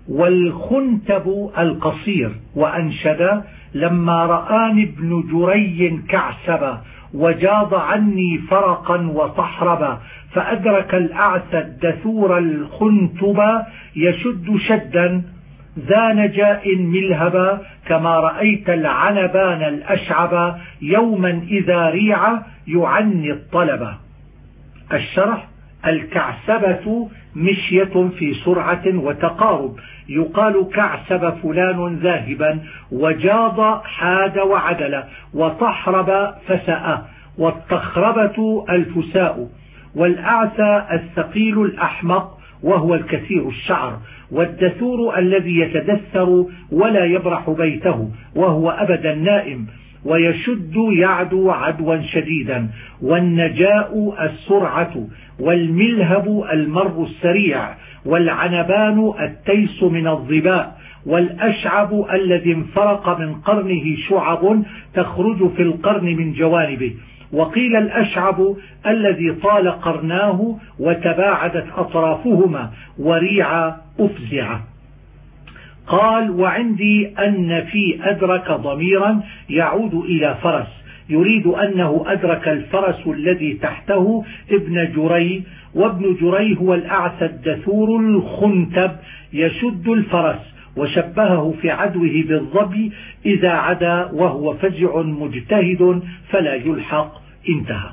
والخنتب القصير. وأنشد: لما رآني ابن جري كعسبا وجاض عني فرقا وصحربا فأدرك الأعسى الدثور الخنتبا يشد شدا ذا نجاء ملهبا كما رأيت العنبان الأشعبا يوما إذا ريع يعني الطلبا. الشرح: الكعسبة مشية في سرعة وتقارب، يقال كعسب فلان ذاهبا، وجاض حاد وعدل، وطحرب فساء، والطخربة الفساء. والأعسى الثقيل الأحمق وهو الكثير الشعر، والدثور الذي يتدثر ولا يبرح بيته وهو أبدا نائم، ويشد يعدو عدوا شديدا. والنجاء السرعة، والملهب المر السريع، والعنبان التيس من الظباء، والأشعب الذي انفرق من قرنه شعب تخرج في القرن من جوانبه. وقيل الأشعب الذي طال قرناه وتباعدت أطرافهما، وريع أفزع. قال: وعندي أن في أدرك ضميرا يعود إلى فرس، يريد أنه أدرك الفرس الذي تحته ابن جري، وابن جري هو الأعسى الدثور الخنتب يشد الفرس، وشبهه في عدوه بالظبي إذا عدا وهو فزع مجتهد فلا يلحق. انتهى.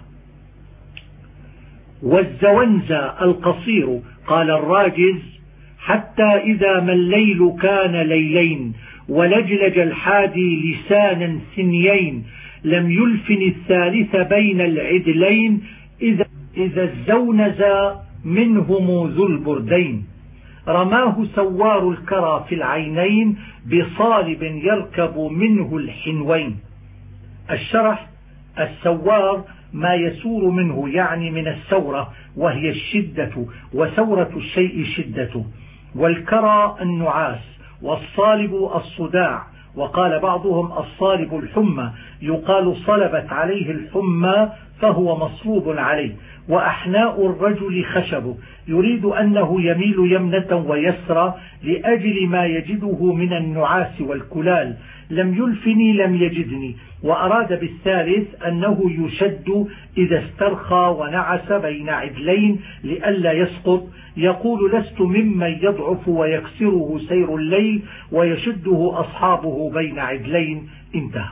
والزونزى القصير. قال الراجز: حتى إذا ما الليل كان ليلين ولجلج الحادي لسانا ثنيين لم يلفن الثالث بين العدلين إذا الزونزى منهم ذو البردين رماه سوار الكرى في العينين بصالب يركب منه الحنوين. الشرح: السوار ما يسور منه، يعني من السورة وهي الشدة، وسورة الشيء شدته. والكرى النعاس، والصالب الصداع. وقال بعضهم الصالب الحمى، يقال صلبت عليه الحمى فهو مصلوب عليه. وأحناء الرجل خشب، يريد أنه يميل يمنة ويسرى لأجل ما يجده من النعاس والكلال. لم يلفني لم يجدني. وأراد بالثالث أنه يشد إذا استرخى ونعس بين عدلين لئلا يسقط. يقول: لست ممن يضعف ويكسره سير الليل ويشده أصحابه بين عدلين. انتهى.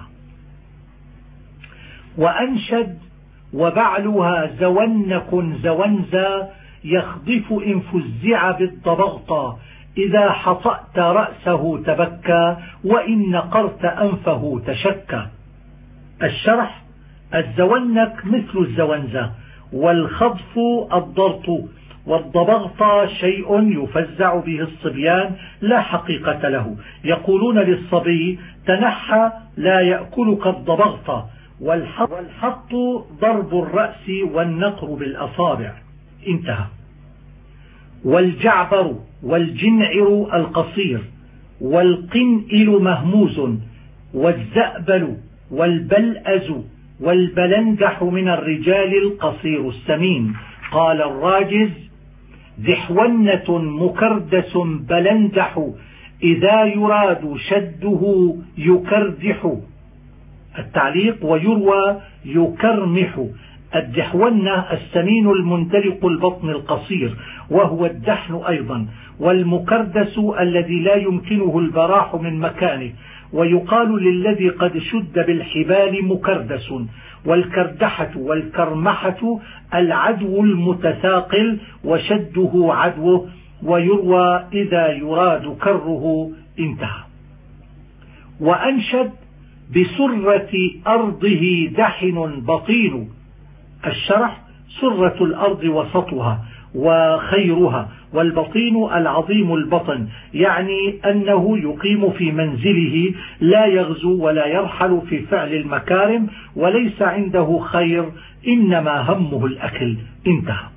وأنشد: وبعلها زونق زونزا يخضف إن فزع بالضبغطى إذا حطأت رأسه تبكى وإن نقرت أنفه تشكى. الشرح: الزونق مثل الزونزة، والخضف الضرط، والضبغط شيء يفزع به الصبيان لا حقيقة له. يقولون للصبي: تنحى لا يأكلك الضبغط. والحط ضرب الرأس والنقر بالأصابع. انتهى. والجعبر والجنعر القصير، والقنئل مهموز، والزأبل والبلأز والبلندح من الرجال القصير السمين. قال الراجز: دحونة مكردس بلندح إذا يراد شده يكردح. التعليق: ويروى يكرمح. الدحونة السمين المندلق البطن القصير وهو الدحن أيضا. والمكردس الذي لا يمكنه البراح من مكانه، ويقال للذي قد شد بالحبال مكردس. والكردحة والكرمحة العدو المتثاقل وشده عدوه، ويروى إذا يراد كره. انتهى. وأنشد: بسرة أرضه دحن بطين. الشرح: سرة الأرض وسطها وخيرها، والبطين العظيم البطن، يعني أنه يقيم في منزله لا يغزو ولا يرحل في فعل المكارم، وليس عنده خير إنما همه الأكل. انتهى.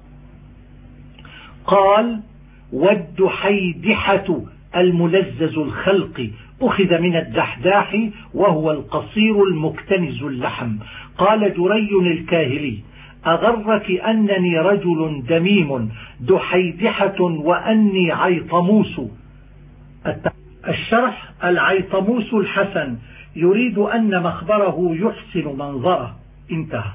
قال: والدحيدحة الملزز الخلق أخذ من الدحداح وهو القصير المكتنز اللحم. قال جري الكاهلي: أغرك أنني رجل دميم دحيدحة وأني عيطموس. الشرح: العيطموس الحسن يريد أن مخبره يحسن منظره. انتهى.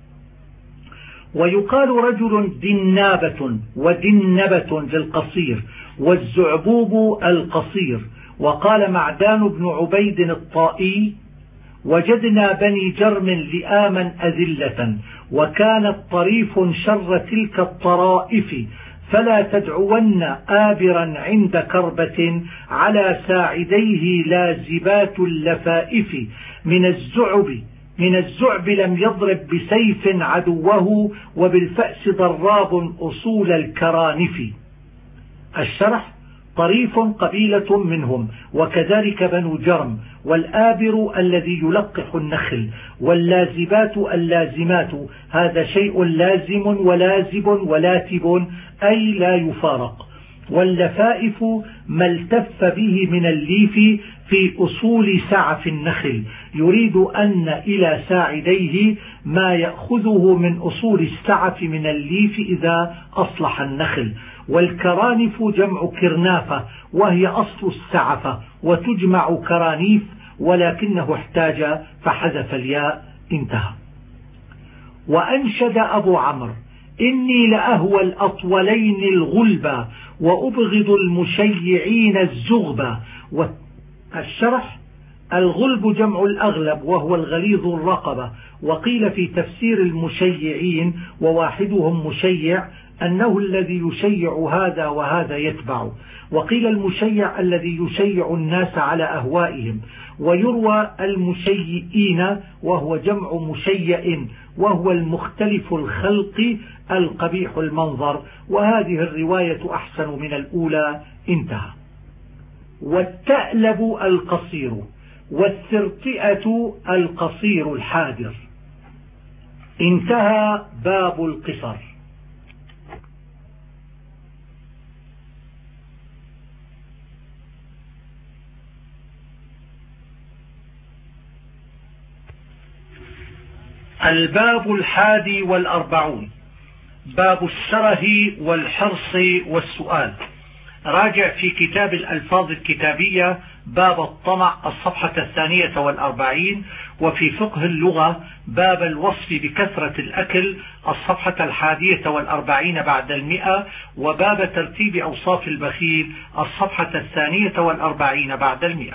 ويقال رجل دنابة ودنبة للقصير، والزعبوب القصير. وقال معدان بن عبيد الطائي: وجدنا بني جرم لئاما أذلة، وكانت طريف شر تلك الطرائف، فلا تدعون آبرا عند كربة، على ساعديه لازبات اللفائف. من الزعب لم يضرب بسيف عدوه، وبالفأس ضراب أصول الكرانف. الشرح: طريف قبيلة منهم، وكذلك بنو جرم. والآبر الذي يلقح النخل، واللازبات اللازمات، هذا شيء لازم ولازب ولاتب، أي لا يفارق. واللفائف ما التف به من الليف في أصول سعف النخل، يريد أن إلى ساعديه ما يأخذه من أصول السعف من الليف إذا أصلح النخل. والكرانف جمع كرنافة، وهي أصل السعفة، وتجمع كرانيف، ولكنه احتاج فحذف الياء. انتهى. وأنشد أبو عمرو: إني لأهوى الأطولين الغلبا، وأبغض المشيعين الزغبا. الشرح: الغلب جمع الأغلب، وهو الغليظ الرقبة. وقيل في تفسير المشيعين وواحدهم مشيع أنه الذي يشيع هذا وهذا يتبع. وقيل المشيع الذي يشيع الناس على أهوائهم. ويروى المشيئين وهو جمع مشيئ، وهو المختلف الخلق القبيح المنظر، وهذه الرواية أحسن من الأولى. انتهى. والتألب القصير، والثرطئة القصير الحادر. انتهى باب القصر. الباب 41 باب الشره والحرص والسؤال. راجع في كتاب الألفاظ الكتابية باب الطمع الصفحة 42، وفي فقه اللغة باب الوصف بكثرة الأكل الصفحة 41 بعد 100، وباب ترتيب أوصاف البخيل الصفحة 42 بعد 100.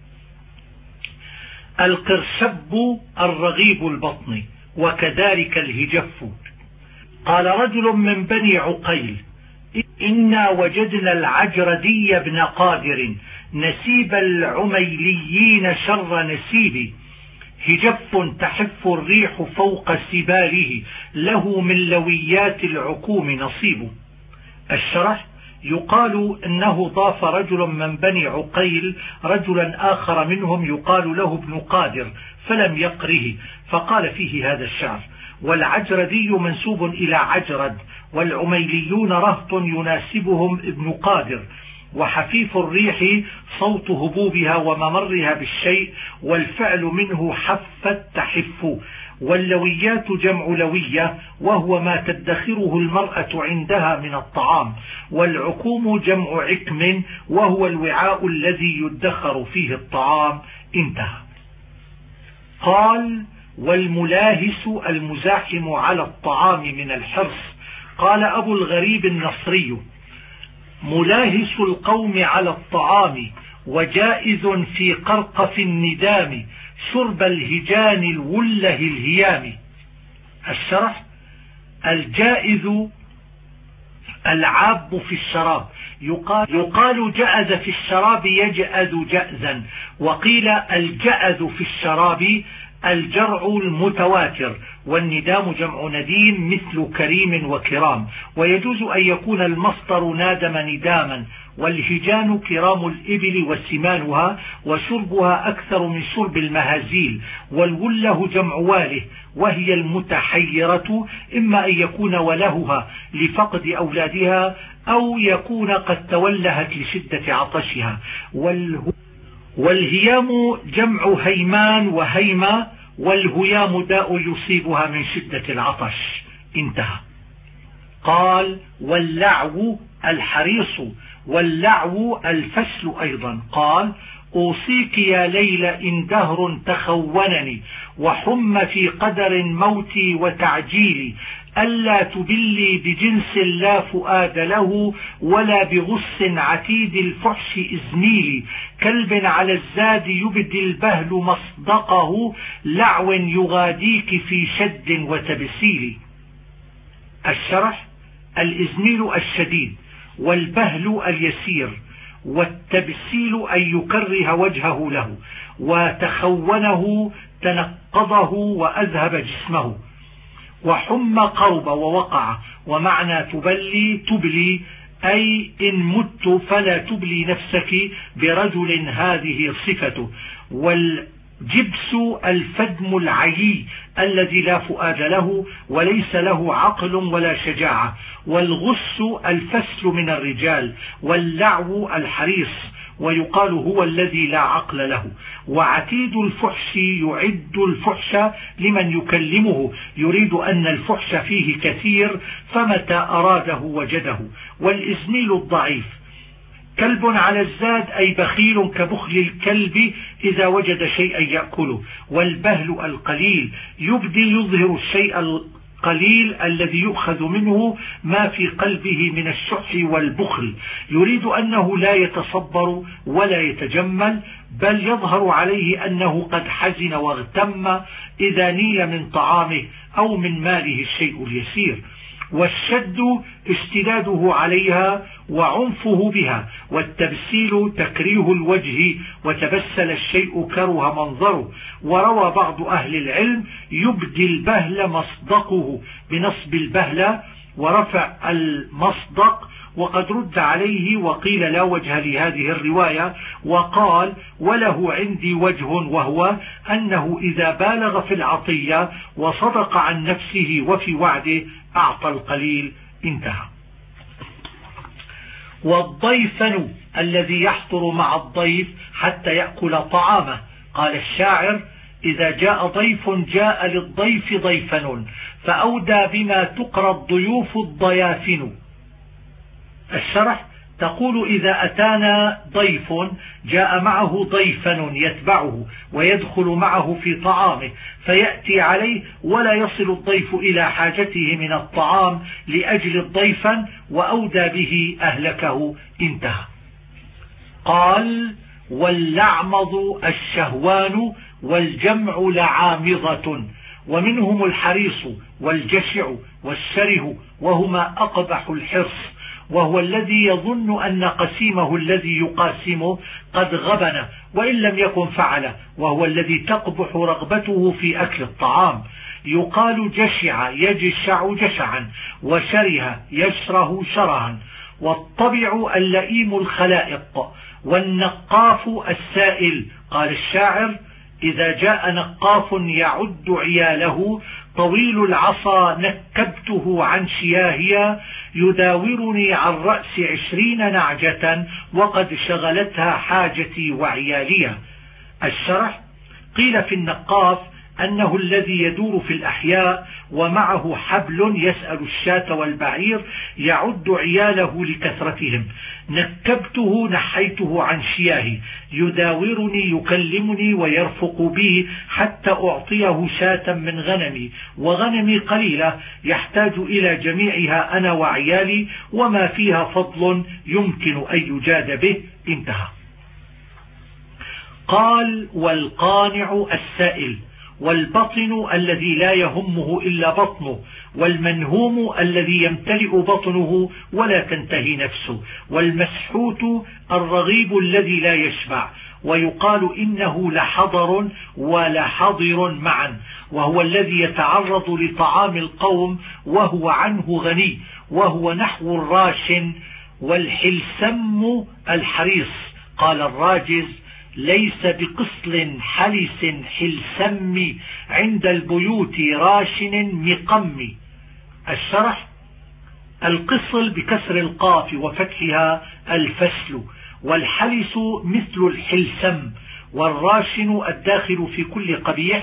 القرشب الرغيب البطن، وكذلك الهجف. قال رجل من بني عقيل: إنا وجدنا العجردي بن قادر نسيب العميليين شر نسيب، هجف تحف الريح فوق سباله، له من لويات العكوم نصيب. الشرح: يقال إنه ضاف رجل من بني عقيل رجلا آخر منهم يقال له ابن قادر، فلم يقره، فقال فيه هذا الشعر: والعجردي منسوب إلى عجرد، والعميليون رهط يناسبهم ابن قادر. وحفيف الريح صوت هبوبها وممرها بالشيء، والفعل منه حفت تحف. واللويات جمع لوية، وهو ما تدخره المرأة عندها من الطعام. والعكوم جمع عكم، وهو الوعاء الذي يدخر فيه الطعام. انتهى. قال: والملاهس المزاحم على الطعام من الحرص. قال أبو الغريب النصري: ملاهس القوم على الطعام، وجائز في قرقف الندام، شرب الهجان الوله الهيام. الشرح: الجائز العاب في الشراب، يقال جأز في الشراب يجأز جأزا. وقيل الجأز في الشراب الجرع المتواتر، والندام جمع نديم مثل كريم وكرام. ويجوز أن يكون المصدر نادم نداما. والهجان كرام الإبل وسمانها، وشربها أكثر من شرب المهازيل. والوله جمع واله، وهي المتحيرة، إما أن يكون ولهها لفقد أولادها، أو يكون قد تولهت لشدة عطشها. والهيام جمع هيمان وهيمة، والهيام داء يصيبها من شدة العطش. انتهى. قال: واللعو الحريص، واللعو الفسل أيضا. قال: أوصيك يا ليلى إن دهر تخونني وحم في قدر موتي وتعجيلي، ألا تبلي بجنس لا فؤاد له ولا بغص عتيد الفحش إزميلي، كلب على الزاد يبدي البهل مصدقه، لعو يغاديك في شد وتبسيل. الشرح: الإزميل الشديد، والبهل اليسير، والتبسيل أن يكره وجهه له، وتخونه تنقضه وأذهب جسمه. وحم قرب ووقع، ومعنى تبلي أي إن مت فلا تبلي نفسك برجل هذه صفته. والجبس الفدم العيي الذي لا فؤاد له وليس له عقل ولا شجاعة. والغس الفسل من الرجال. واللعو الحريص، ويقال هو الذي لا عقل له. وعتيد الفحش يعد الفحش لمن يكلمه، يريد أن الفحش فيه كثير فمتى أراده وجده. والإزميل الضعيف، كلب على الزاد أي بخيل كبخل الكلب إذا وجد شيئا يأكله. والبهل القليل، يبدي يظهر الشيء القليل الذي يؤخذ منه ما في قلبه من الشح والبخل، يريد أنه لا يتصبر ولا يتجمل، بل يظهر عليه أنه قد حزن واغتم إذا نيل من طعامه أو من ماله الشيء اليسير. والشد اشتداده عليها وعنفه بها. والتبسيل تكريه الوجه، وتبسل الشيء كره منظره. وروى بعض أهل العلم: يبدي البهل مصدقه، بنصب البهل ورفع المصدق، وقد رد عليه وقيل لا وجه لهذه الرواية، وقال: وله عندي وجه، وهو أنه إذا بالغ في العطية وصدق عن نفسه وفي وعده أعطى القليل. انتهى. والضيفن الذي يحضر مع الضيف حتى يأكل طعامه. قال الشاعر: إذا جاء ضيف جاء للضيف ضيفن، فأودى بما تقرى الضيوف الضيافن. الشرح: تقول إذا أتانا ضيف جاء معه ضيفن يتبعه ويدخل معه في طعامه، فيأتي عليه ولا يصل الضيف إلى حاجته من الطعام لأجل الضيفن، وأودى به أهلكه. انتهى. قال: واللعمض الشهوان، والجمع لعامضة، ومنهم الحريص والجشع والشره، وهما أقبح الحرص، وهو الذي يظن أن قسيمه الذي يقاسمه قد غبن وإن لم يكن فعله، وهو الذي تقبح رغبته في أكل الطعام. يقال جشع يجشع جشعا، وشره يشره شرها. والطبع اللئيم الخلائق، والنقاف السائل. قال الشاعر: إذا جاء نقاف يعد عياله، طويل العصا نكبته عن شياهيا، يداورني عن رأس 20 نعجة، وقد شغلتها حاجتي وعياليا. الشرح: قيل في النقاف أنه الذي يدور في الأحياء ومعه حبل يسأل الشاة والبعير، يعد عياله لكثرتهم. نكبته نحيته عن شياهي، يداورني يكلمني ويرفق بي حتى أعطيه شاة من غنمي، وغنمي قليلة يحتاج إلى جميعها أنا وعيالي، وما فيها فضل يمكن أن يجاد به. انتهى. قال: والقانع السائل، والبطن الذي لا يهمه إلا بطنه، والمنهوم الذي يمتلئ بطنه ولا تنتهي نفسه، والمسحوت الرغيب الذي لا يشبع. ويقال إنه لحضر ولحضر معا، وهو الذي يتعرض لطعام القوم وهو عنه غني، وهو نحو الراش. والحلسم الحريص. قال الراجز: ليس بقصل حلس حلسم، عند البيوت راشن مقم. الشرح: القصل بكسر القاف وفتحها الفسل، والحلس مثل الحلسم، والراشن الداخل في كل قبيح،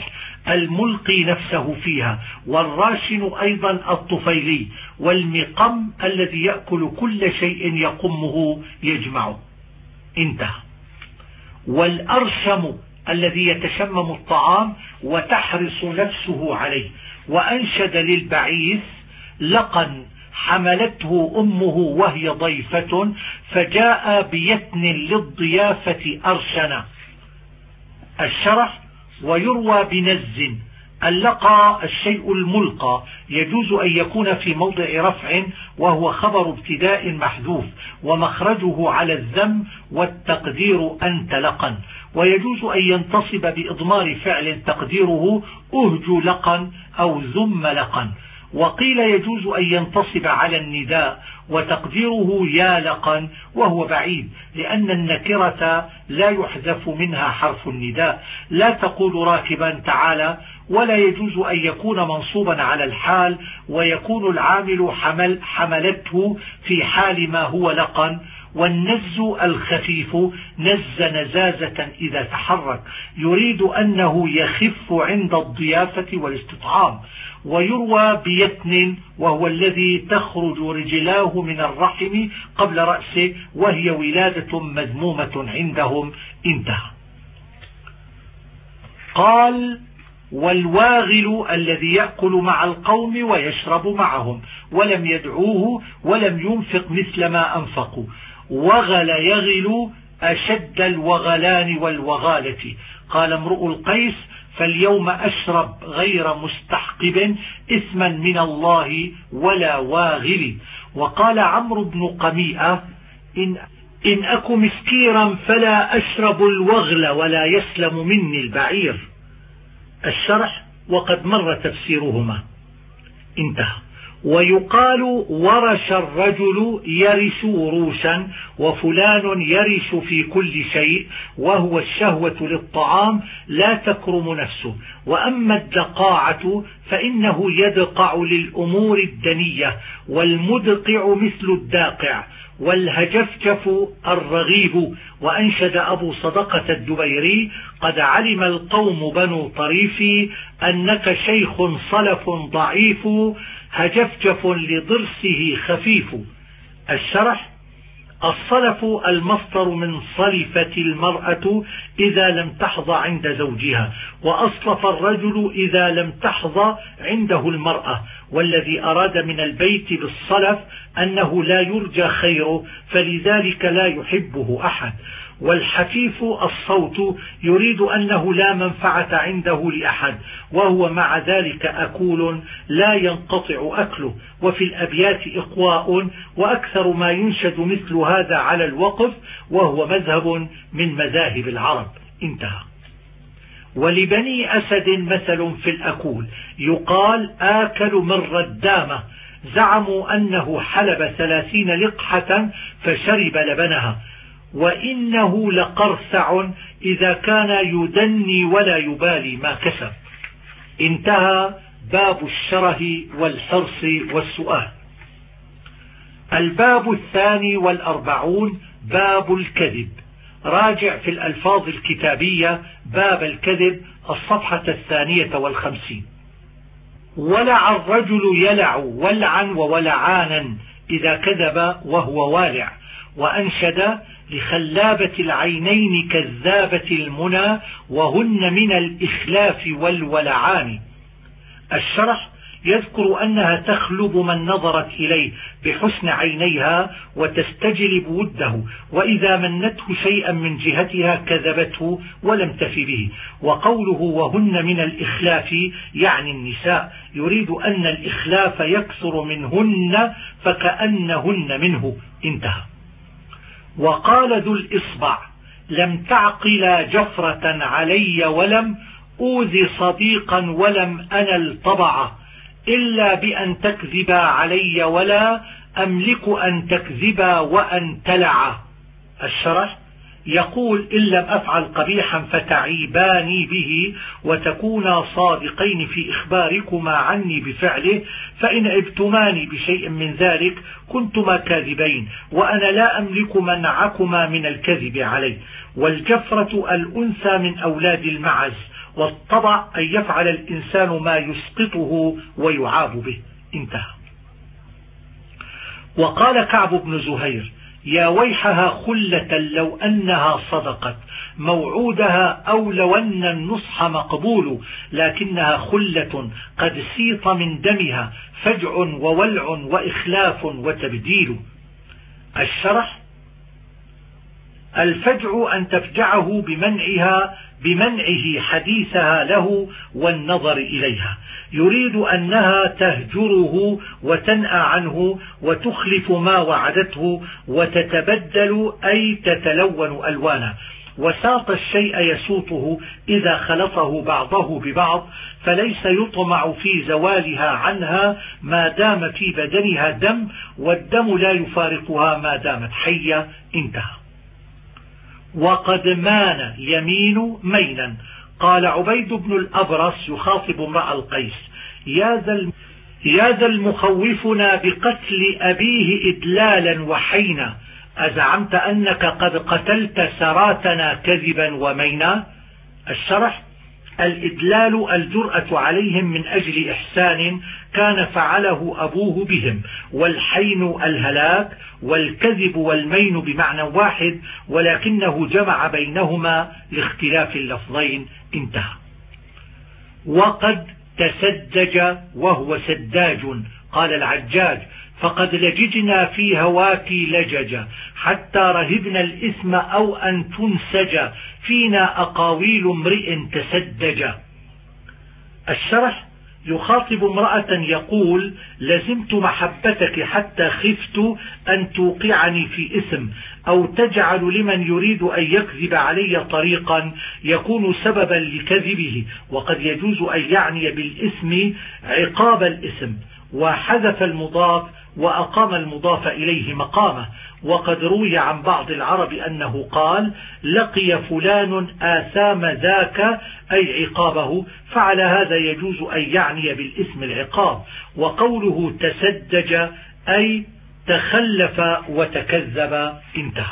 الملقي نفسه فيها، والراشن أيضا الطفيلي، والمقم الذي يأكل كل شيء يقمه يجمعه. انتهى. والأرشم الذي يتشمم الطعام وتحرص نفسه عليه. وأنشد للبعيث: لقا حملته أمه وهي ضيفة، فجاء بيتن للضيافة أرشنا. الشرح: ويروى بنز. اللقى الشيء الملقى، يجوز أن يكون في موضع رفع وهو خبر ابتداء محذوف ومخرجه على الذم والتقدير أنت لقا، ويجوز أن ينتصب بإضمار فعل تقديره أهج لقا أو ذم لقا. وقيل يجوز أن ينتصب على النداء وتقديره يا لقا، وهو بعيد لأن النكرة لا يحذف منها حرف النداء. لا تقول راكبا تعالى. ولا يجوز أن يكون منصوبا على الحال ويكون العامل حملته في حال ما هو لقا. والنز الخفيف نز نزازة إذا تحرك، يريد أنه يخف عند الضيافة والاستطعام. ويروى بيتن، وهو الذي تخرج رجلاه من الرحم قبل رأسه، وهي ولادة مذمومة عندهم. انتهى. قال: والواغل الذي يأكل مع القوم ويشرب معهم ولم يدعوه ولم ينفق مثل ما أنفقوا. وغل يغل أشد الوغلان والوغالة. قال امرؤ القيس: فاليوم أشرب غير مستحقب إثما من الله ولا واغل. وقال عمرو بن قميئة: إن أك مسكيرا فلا أشرب الوغل ولا يسلم مني البعير. الشرح: وقد مر تفسيرهما. انتهى. ويقال: ورش الرجل يرش وروشا، وفلان يرش في كل شيء، وهو الشهوة للطعام لا تكرم نفسه. وأما الدقاعة فإنه يدقع للأمور الدنية، والمدقع مثل الداقع، والهجفجف الرغيب. وأنشد أبو صدقة الدبيري: قد علم القوم بنو طريف أنك شيخ صلف ضعيف، هجفجف لضرسه خفيف. الشرح: الصلف المصدر من صلفة المرأة إذا لم تحظى عند زوجها، وأصلف الرجل إذا لم تحظى عنده المرأة. والذي أراد من البيت بالصلف أنه لا يرجى خيره، فلذلك لا يحبه أحد. والحفيف الصوت يريد أنه لا منفعة عنده لأحد، وهو مع ذلك أكول لا ينقطع أكله. وفي الأبيات إقواء، وأكثر ما ينشد مثل هذا على الوقف، وهو مذهب من مذاهب العرب. انتهى. ولبني أسد مثل في الأكول، يقال: آكل من ردامة. زعموا أنه حلب 30 لقحة فشرب لبنها. وإنه لقرسع إذا كان يدني ولا يبالي ما كسب. انتهى باب الشره والحرص والسؤال. الباب 42 باب الكذب. راجع في الألفاظ الكتابية باب الكذب الصفحة 52. ولع الرجل يلع ولعا وولعانا إذا كذب وهو والع. وأنشد: لخلابة العينين كذابة المنى، وهن من الإخلاف والولعان. الشرح: يذكر أنها تخلب من نظرت إليه بحسن عينيها وتستجلب وده، وإذا منته شيئا من جهتها كذبته ولم تف به. وقوله وهن من الإخلاف يعني النساء، يريد أن الإخلاف يكثر منهن فكأنهن منه. انتهى. وقال ذو الإصبع: لم تعقلا جفرة علي ولم أوذي صديقا ولم أنل طبعا، إلا بأن تكذبا علي ولا أملك أن تكذبا وأن تلع. الشرح: يقول: إن لم أفعل قبيحا فتعيباني به وتكونا صادقين في إخباركما عني بفعله، فإن عبتماني بشيء من ذلك كنتما كاذبين، وأنا لا أملك منعكما من الكذب عليه. والجفرة الأنثى من أولاد المعز، والطبع أن يفعل الإنسان ما يسقطه ويعاب به. انتهى. وقال كعب بن زهير: يا ويحها خلة لو أنها صدقت موعودها، أو لو أن النصح مقبول، لكنها خلة قد سيط من دمها فجع وولع وإخلاف وتبديل. الشرح: الفجع أن تفجعه بمنعه حديثها له والنظر إليها، يريد أنها تهجره وتنأى عنه وتخلف ما وعدته وتتبدل أي تتلون ألوانه. وساط الشيء يسوطه إذا خلطه بعضه ببعض، فليس يطمع في زوالها عنها ما دام في بدنها دم، والدم لا يفارقها ما دامت حية. انتهى. وقد مان يمين مينا. قال عبيد بن الأبرص يخاطب امرأ القيس: يا ذا المخوفنا بقتل أبيه إدلالا وحينا، أزعمت أنك قد قتلت سراتنا كذبا ومينا. الشرح: الإدلال الجرأة عليهم من أجل إحسان كان فعله أبوه بهم، والحين الهلاك، والكذب والمين بمعنى واحد، ولكنه جمع بينهما لاختلاف اللفظين. انتهى. وقد تسدج وهو سداج. قال العجاج: فقد لججنا في هواك لججا، حتى رهبنا الإثم أو أن تنسج، فينا أقاويل امرئ تسدج. الشرح: يخاطب امرأة يقول: لزمت محبتك حتى خفت أن توقعني في إثم، أو تجعل لمن يريد أن يكذب علي طريقا يكون سببا لكذبه. وقد يجوز أن يعني بالإثم عقاب الإثم، وحذف المضاف وأقام المضاف إليه مقامه. وقد روي عن بعض العرب أنه قال: لقي فلان آثام ذاك، أي عقابه، فعلى هذا يجوز أن يعني بالاسم العقاب. وقوله تسدج أي تخلف وتكذب. انتهى.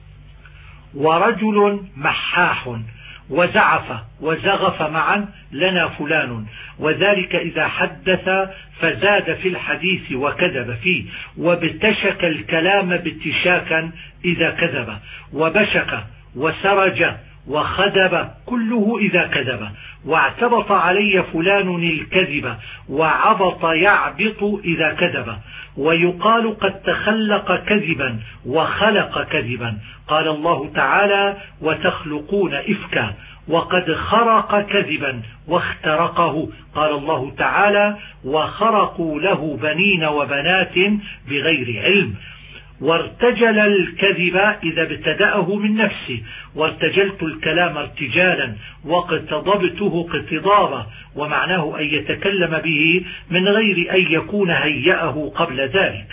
ورجل محاح وزعف وزغف معا لنا فلان، وذلك إذا حدث فزاد في الحديث وكذب فيه، وابتشك الكلام باتشاكا إذا كذب، وبشك وسرج وخدب كله إذا كذب. واعتبط علي فلان الكذب، وعبط يعبط إذا كذب. ويقال قد تخلق كذبا وخلق كذبا. قال الله تعالى: وتخلقون إفكا. وقد خرق كذبا واخترقه. قال الله تعالى: وخرقوا له بنين وبنات بغير علم. وارتجل الكذب إذا ابتدأه من نفسه، وارتجلت الكلام ارتجالا، واقتضبته اقتضابا، ومعناه أن يتكلم به من غير أن يكون هيأه قبل ذلك.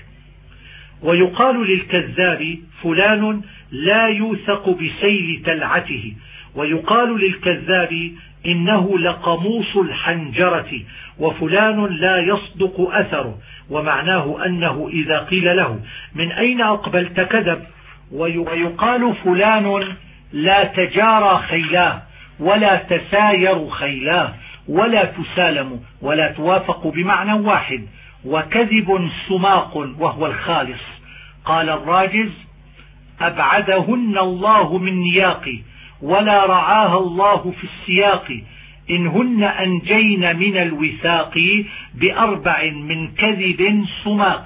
ويقال للكذاب: فلان لا يوثق بسيل تلعته. ويقال للكذاب: إنه لقموص الحنجرة، وفلان لا يصدق أثره، ومعناه أنه إذا قيل له: من أين أقبلت؟ كذب. ويقال: فلان لا تجارى خيلاه، ولا تساير خيلاه، ولا تسالم ولا توافق بمعنى واحد. وكذب سماق وهو الخالص. قال الراجز: أبعدهن الله من نياقي، ولا رعاها الله في السياق، إنهن أنجين من الوثاق، بأربع من كذب سماق.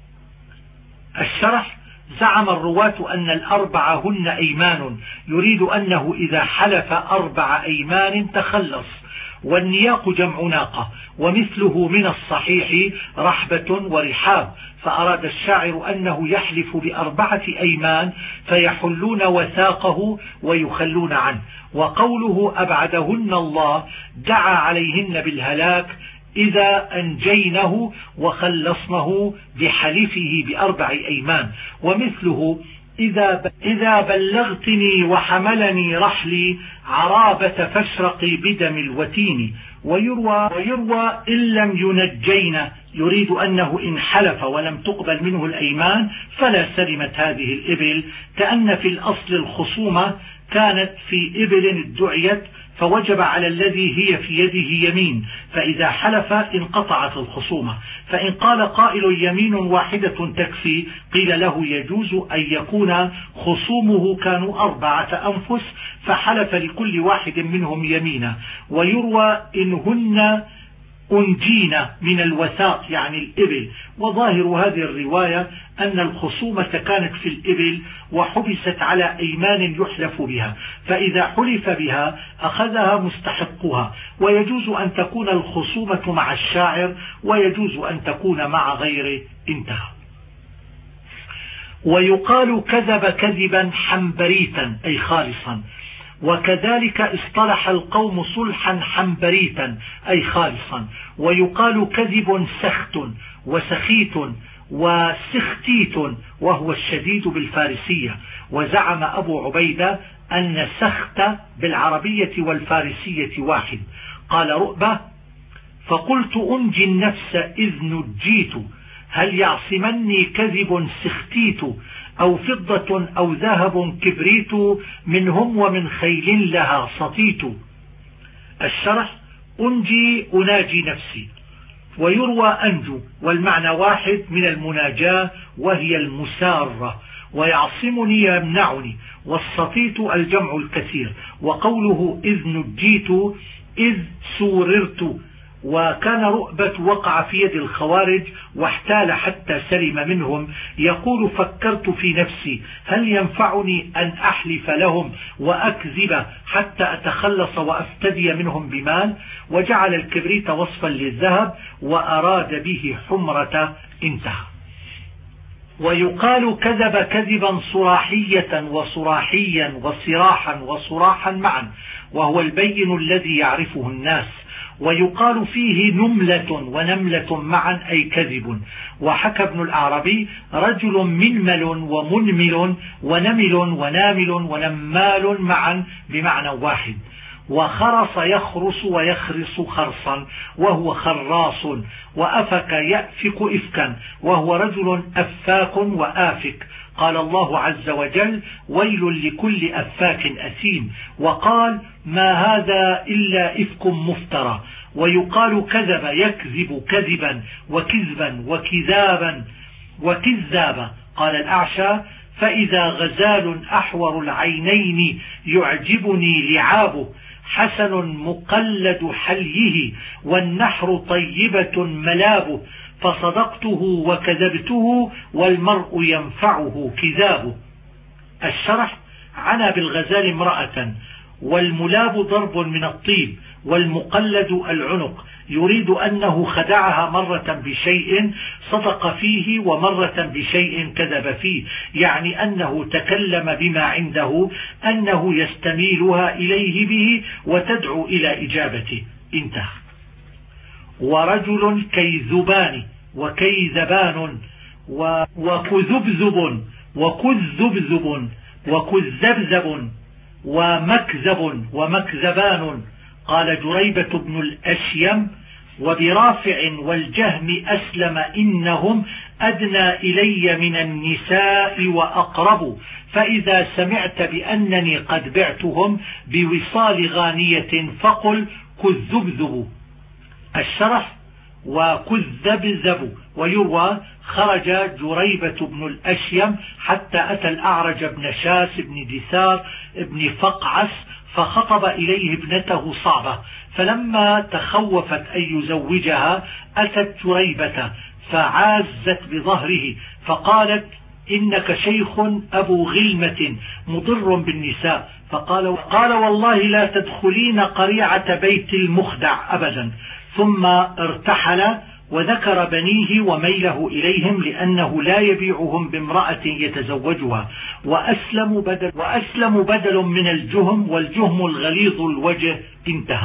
الشرح: زعم الرواة أن الأربع هن أيمان، يريد أنه إذا حلف 4 أيمان تخلص. والنياق جمع ناقة، ومثله من الصحيح رحبة ورحاب. فأراد الشاعر أنه يحلف ب4 أيمان فيحلون وثاقه ويخلون عنه. وقوله أبعدهن الله دعا عليهن بالهلاك إذا أنجينه وخلصنه بحلفه ب4 أيمان. ومثله: إذا بلغتني وحملني رحلي عرابة فاشرقي بدم الوتين. ويروى إن لم ينجينا، يريد أنه إن حلف ولم تقبل منه الأيمان فلا سلمت هذه الإبل، كأن في الأصل الخصومة كانت في إبل ادعيت فوجب على الذي هي في يده يمين، فإذا حلف انقطعت الخصومة. فإن قال قائل يمين واحدة تكفي، قيل له يجوز أن يكون خصومه كانوا 4 أنفس فحلف لكل واحد منهم يمينا. ويروى إنهن أنجينا من الوثاق يعني الإبل، وظاهر هذه الرواية أن الخصومة كانت في الإبل وحبست على أيمان يحلف بها، فإذا حلف بها أخذها مستحقها، ويجوز أن تكون الخصومة مع الشاعر ويجوز أن تكون مع غيره. انتهى. ويقال كذب كذبا حنبريتا أي خالصا، وكذلك اصطلح القوم صلحا حنبريتا أي خالصا. ويقال كذب سخت وسخيت وسختيت وهو الشديد بالفارسية. وزعم أبو عبيدة أن سخت بالعربية والفارسية واحد. قال رؤبة: فقلت أنجي النفس إذ نجيت، هل يعصمني كذب سختيت أو فضة أو ذهب كبريت، منهم ومن خيل لها سطيت. الشرح: أنجي أناجي نفسي. ويروى أنجو، والمعنى واحد من المناجاة وهي المسارة، ويعصمني يمنعني، والسطيت الجمع الكثير. وقوله إذ نجيت إذ سوررت. وكان رؤبة وقع في يد الخوارج واحتال حتى سلم منهم، يقول: فكرت في نفسي هل ينفعني أن أحلف لهم وأكذب حتى أتخلص وأفتدي منهم بمال. وجعل الكبريت وصفا للذهب وأراد به حمرة. انتهى. ويقال كذب كذبا صراحية وصراحيا وصراحا وصراحا معا، وهو البين الذي يعرفه الناس. ويقال فيه نملة ونملة معا أي كذب. وحكى ابن الأعربي: رجل منمل ومنمل ونمل ونامل ونمال معا بمعنى واحد. وخرص يخرص ويخرص خرصا وهو خراص. وأفك يأفك إفكا وهو رجل أفاك وآفك. قال الله عز وجل: ويل لكل أفاك أثيم. وقال: ما هذا إلا إفك مفترى. ويقال كذب يكذب كذبا وكذبا وكذابا وكذابا. قال الأعشى: فإذا غزال أحور العينين يعجبني لعابه، حسن مقلد حليه، والنحر طيبة ملابه، فصدقته وكذبته والمرء ينفعه كذابه. الشرح: عنى بالغزال امرأة، والملاب ضرب من الطيب، والمقلد العنق. يريد أنه خدعها مرة بشيء صدق فيه ومرة بشيء كذب فيه، يعني أنه تكلم بما عنده أنه يستميلها إليه به وتدعو إلى إجابته. انتهى. ورجل كيذبان وكيذبان وكذبذب وكذبذب وكذبذب ومكذب ومكذبان. قال جريبة بن الأشيم: وبرافع والجهم أسلم إنهم أدنى إلي من النساء وأقرب، فإذا سمعت بأنني قد بعتهم بوصال غانية فقل كذبذب. الشرح: وكذبذب. ويروى: خرج جريبة بن الأشيم حتى أتى الأعرج بن شاس بن دثار بن فقعس فخطب إليه ابنته صعبة، فلما تخوفت أن يزوجها أتت جريبة فعازت بظهره فقالت: إنك شيخ أبو غلمة مضر بالنساء. فقال: والله لا تدخلين قريعة بيت المخدع أبدا. ثم ارتحل وذكر بنيه وميله إليهم لأنه لا يبيعهم بامرأة يتزوجها. وأسلم بدل من الجهم، والجهم الغليظ الوجه. انتهى.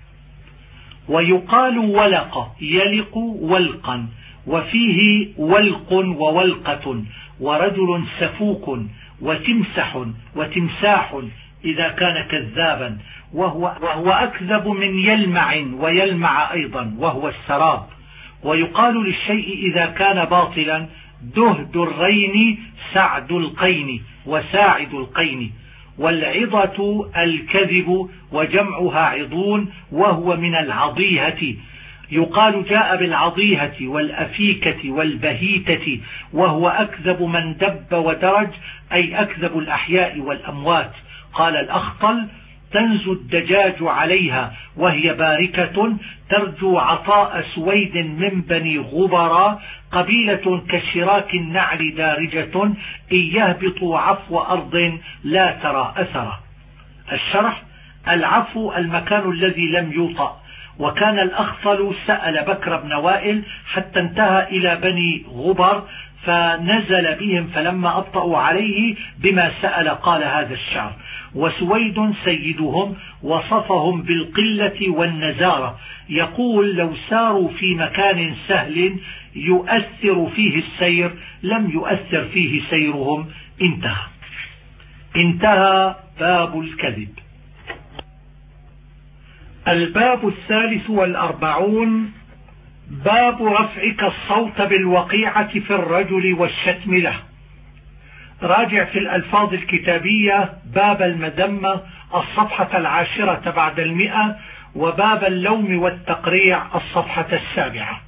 ويقال ولق يلق ولقا، وفيه ولق وولقة. ورجل سفوك وتمسح وتمساح إذا كان كذابا، وهو أكذب من يلمع ويلمع أيضا وهو السراب. ويقال للشيء إذا كان باطلا: دهد الرين سعد القين وساعد القين. والعظة الكذب وجمعها عظون وهو من العضيهة. يقال جاء بالعضيهة والأفيكة والبهيتة، وهو أكذب من دب ودرج، أي أكذب الأحياء والأموات. قال الأخطل: تنزو الدجاج عليها وهي باركة، ترجو عطاء سويد من بني غبرا، قبيلة كشراك النعل دارجة، إن يهبطوا عفو أرض لا ترى أثره. الشرح: العفو المكان الذي لم يوطأ. وكان الأخطل سأل بكر بن وائل حتى انتهى إلى بني غبر فنزل بهم، فلما أبطأوا عليه بما سأل قال هذا الشعر. وسويد سيدهم وصفهم بالقلة والنزارة، يقول: لو ساروا في مكان سهل يؤثر فيه السير لم يؤثر فيه سيرهم. انتهى باب الكذب. الباب 43 باب رفعك الصوت بالوقيعة في الرجل والشتم له. راجع في الألفاظ الكتابية باب المذمة الصفحة 10 بعد 100، وباب اللوم والتقريع الصفحة 7.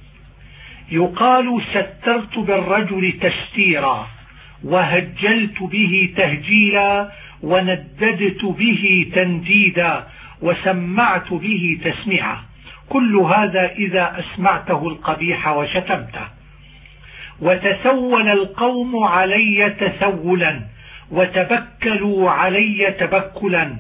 يقال: سترت بالرجل تستيرا، وهجلت به تهجيلا، ونددت به تنديدا، وسمعت به تسميعا. كل هذا إذا أسمعته القبيح وشتمته. وتسول القوم علي تسولا، وتبكلوا علي تبكلا،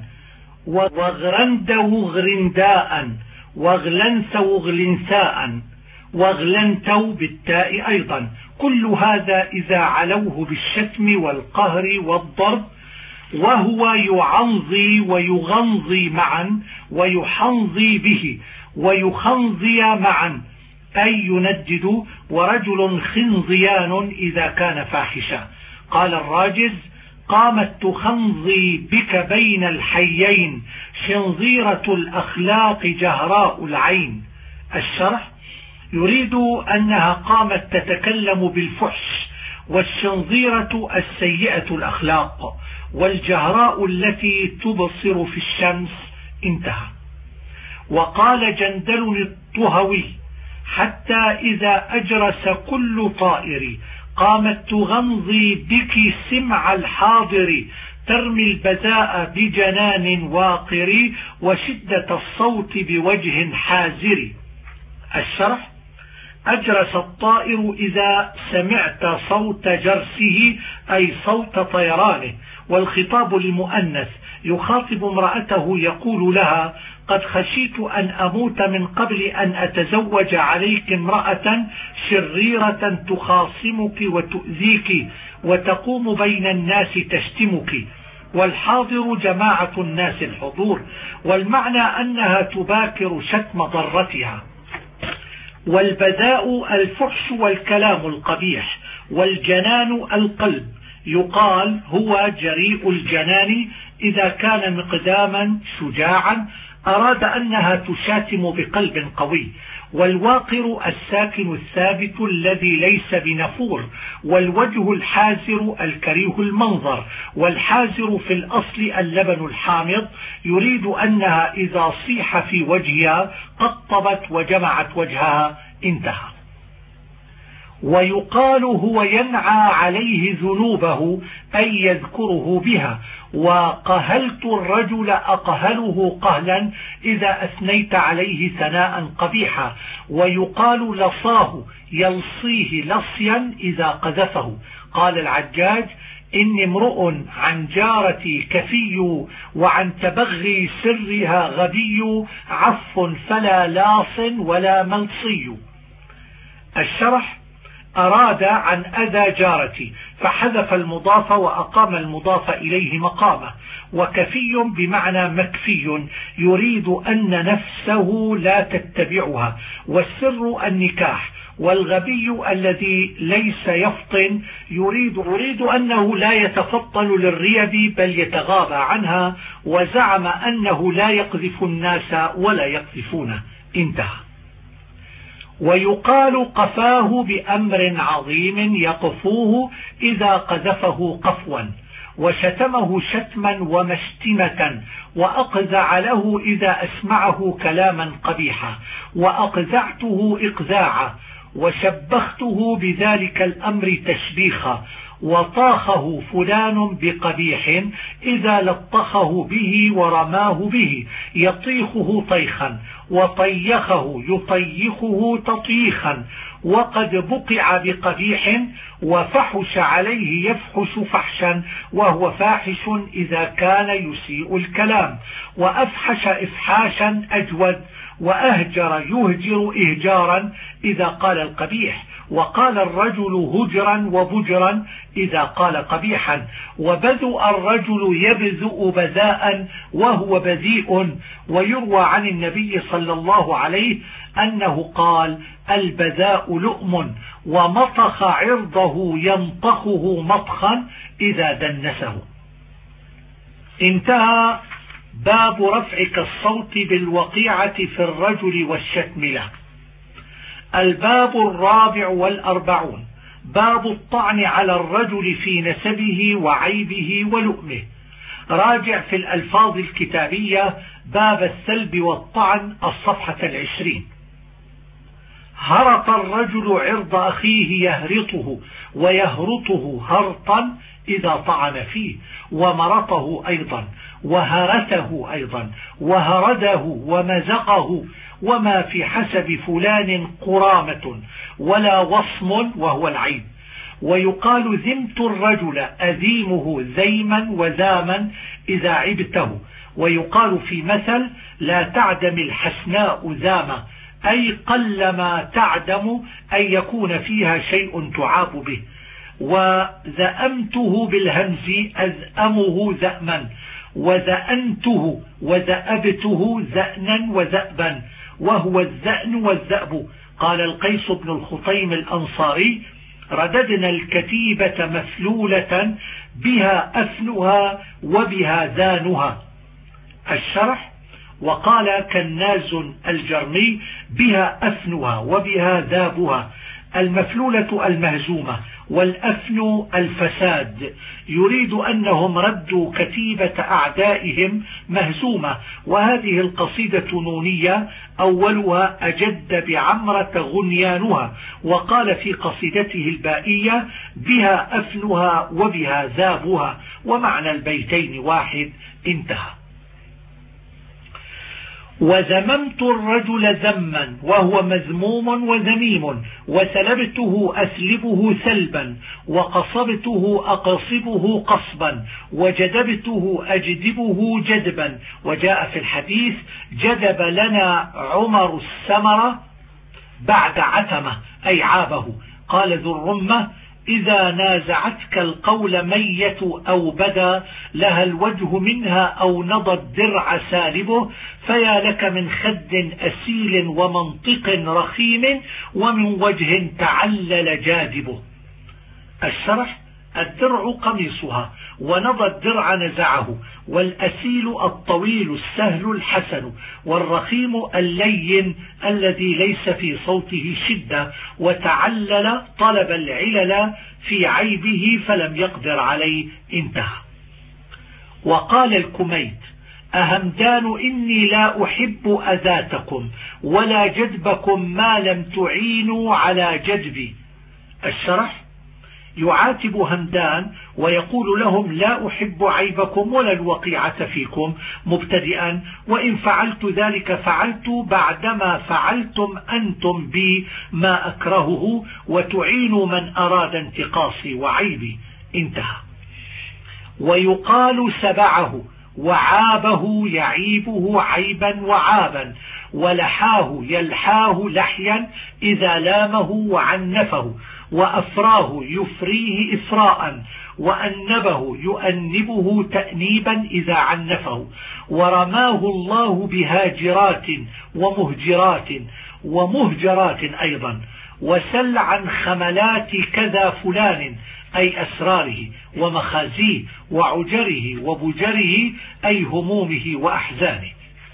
واغرندوا غرنداء، واغلنسوا غلنساء، واغلنتوا بالتاء أيضا. كل هذا إذا علوه بالشتم والقهر والضرب، وهو يعنظي ويغنظي معا، ويحنظي به ويخنظي معا، أي يندد، ورجل خنظيان إذا كان فاحشا. قال الراجز: قامت تخنظي بك بين الحيين، شنظيرة الأخلاق جهراء العين. الشرح: يريد أنها قامت تتكلم بالفحش، والشنظيرة السيئة الأخلاق، والجهراء التي تبصر في الشمس. انتهى. وقال جندل الطهوي: حتى إذا أجرس كل طائر، قامت تغنظي بك سمع الحاضر، ترمي البذاء بجنان واقر، وشدة الصوت بوجه حازر. الشرح: أجرس الطائر إذا سمعت صوت جرسه، أي صوت طيرانه. والخطاب للمؤنث يخاطب امرأته يقول لها: قد خشيت أن أموت من قبل أن أتزوج عليك امرأة شريرة تخاصمك وتؤذيك، وتقوم بين الناس تشتمك. والحاضر جماعة الناس الحضور، والمعنى أنها تباكر شتم ضرتها. والبذاء الفحش والكلام القبيح، والجنان القلب. يقال: هو جريء الجنان إذا كان مقداما شجاعا، أراد أنها تشاتم بقلب قوي. والواقر الساكن الثابت الذي ليس بنفور. والوجه الحازر الكريه المنظر. والحازر في الأصل اللبن الحامض. يريد أنها إذا صيح في وجهها قطبت وجمعت وجهها. انتهى. ويقال: هو ينعى عليه ذنوبه، أي يذكره بها. وقهلت الرجل أقهله قهلا إذا أثنيت عليه ثناء قبيحا. ويقال: لصاه يلصيه لصيا إذا قذفه. قال العجاج: إني امرؤ عن جارتي كفي، وعن تبغي سرها غبي، عف فلا لاص ولا ملصي. الشرح: أراد عن أذى جارتي، فحذف المضاف وأقام المضاف إليه مقامه. وكفي بمعنى مكفي، يريد أن نفسه لا تتبعها. والسر النكاح. والغبي الذي ليس يفطن، يريد أنه لا يتفطن للريب بل يتغاضى عنها. وزعم أنه لا يقذف الناس ولا يقذفونه. انتهى. ويقال: قفاه بأمر عظيم يقفوه إذا قذفه قفوا. وشتمه شتما ومشتمة، وأقزع له إذا أسمعه كلاما قبيحا، وأقزعته إقزاعا، وشبخته بذلك الأمر تشبيخا، وطاخه فلان بقبيح إذا لطخه به ورماه به يطيخه طيخا، وطيخه يطيخه تطيخا، وقد بقع بقبيح، وفحش عليه يفحش فحشا، وهو فاحش إذا كان يسيء الكلام، وأفحش إفحاشا أجود، وأهجر يهجر إهجارا إذا قال القبيح، وقال الرجل هجرا وبجرا إذا قال قبيحا، وبذؤ الرجل يبذؤ بذاء وهو بذيء. ويروى عن النبي صلى الله عليه أنه قال: البذاء لؤم، ومطخ عرضه ينطخه مطخا إذا دنسه. انتهى باب رفع كالصوت بالوقيعة في الرجل والشتم له. الباب 44 باب الطعن على الرجل في نسبه وعيبه ولؤمه. راجع في الألفاظ الكتابية باب السلب والطعن الصفحة 20. هرط الرجل عرض أخيه يهرطه ويهرطه هرطا إذا طعن فيه، ومرطه أيضا، وهرته أيضا، وهرده ومزقه، وما في حسب فلان قرامة ولا وصم وهو العيب. ويقال ذمت الرجل أذيمه ذيما وذاما إذا عبته. ويقال في مثل: لا تعدم الحسناء ذاما، أي قلما تعدم أن يكون فيها شيء تعاب به. وذأمته بالهمز أذأمه ذأما، وذأنته وذأبته ذأنا وذأبا، وهو الذأن والذأب. قال القيس بن الخطيم الأنصاري: رددنا الكتيبة مفلولة بها أفنها وبها ذانها. الشرح: وقال كناز الجرمي: بها أفنها وبها ذابها. المفلولة المهزومة، والأفن الفساد. يريد أنهم ردوا كتيبة أعدائهم مهزومة. وهذه القصيدة نونية، أولها أجد بعمرة غنيانها. وقال في قصيدته البائية: بها أفنها وبها ذابها، ومعنى البيتين واحد. انتهى. وذممت الرجل ذما وهو مذموم وذميم، وسلبته أسلبه سلبا، وقصبته أقصبه قصبا، وجدبته أجدبه جدبا. وجاء في الحديث: جدب لنا عمر السمرة بعد عتمة، أي عابه. قال ذو الرمة: إذا نازعتك القول مية أو بدا لها الوجه منها أو نضى الدرع سالبه، فيا لك من خد أسيل ومنطق رخيم ومن وجه تعلل جاذبه. الشرح: الدرع قميصها، ونضى الدرع نزعه، والأسيل الطويل السهل الحسن، والرخيم اللين الذي ليس في صوته شدة، وتعلل طلب العلل في عيبه فلم يقدر عليه. انتهى. وقال الكميت: أهمدان إني لا أحب أذاتكم ولا جدبكم ما لم تعينوا على جدبي. الشرح: يعاتب همدان ويقول لهم: لا أحب عيبكم ولا الوقيعة فيكم، مبتدئا: وإن فعلت ذلك فعلت بعدما فعلتم أنتم بي ما أكرهه، وتعينوا من أراد انتقاصي وعيبي. انتهى. ويقال سبعه وعابه يعيبه عيبا وعابا، ولحاه يلحاه لحيا إذا لامه وعنفه، وأفراه يفريه إفراء، وأنبه يؤنبه تأنيبا إذا عنفه. ورماه الله بهاجرات ومهجرات ومهجرات أيضا. وسل عن خملات كذا فلان، أي أسراره ومخازيه وعجره وبجره، أي همومه وأحزانه.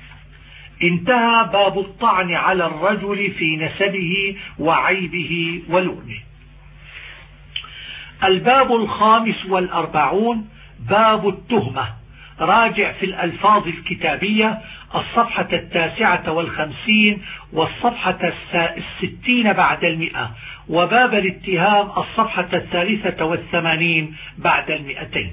انتهى باب الطعن على الرجل في نسبه وعيبه ولؤمه. الباب 45 باب التهمة. راجع في الألفاظ الكتابية الصفحة 59 والصفحة 60 بعد 100، وباب الاتهام الصفحة 83 بعد 200.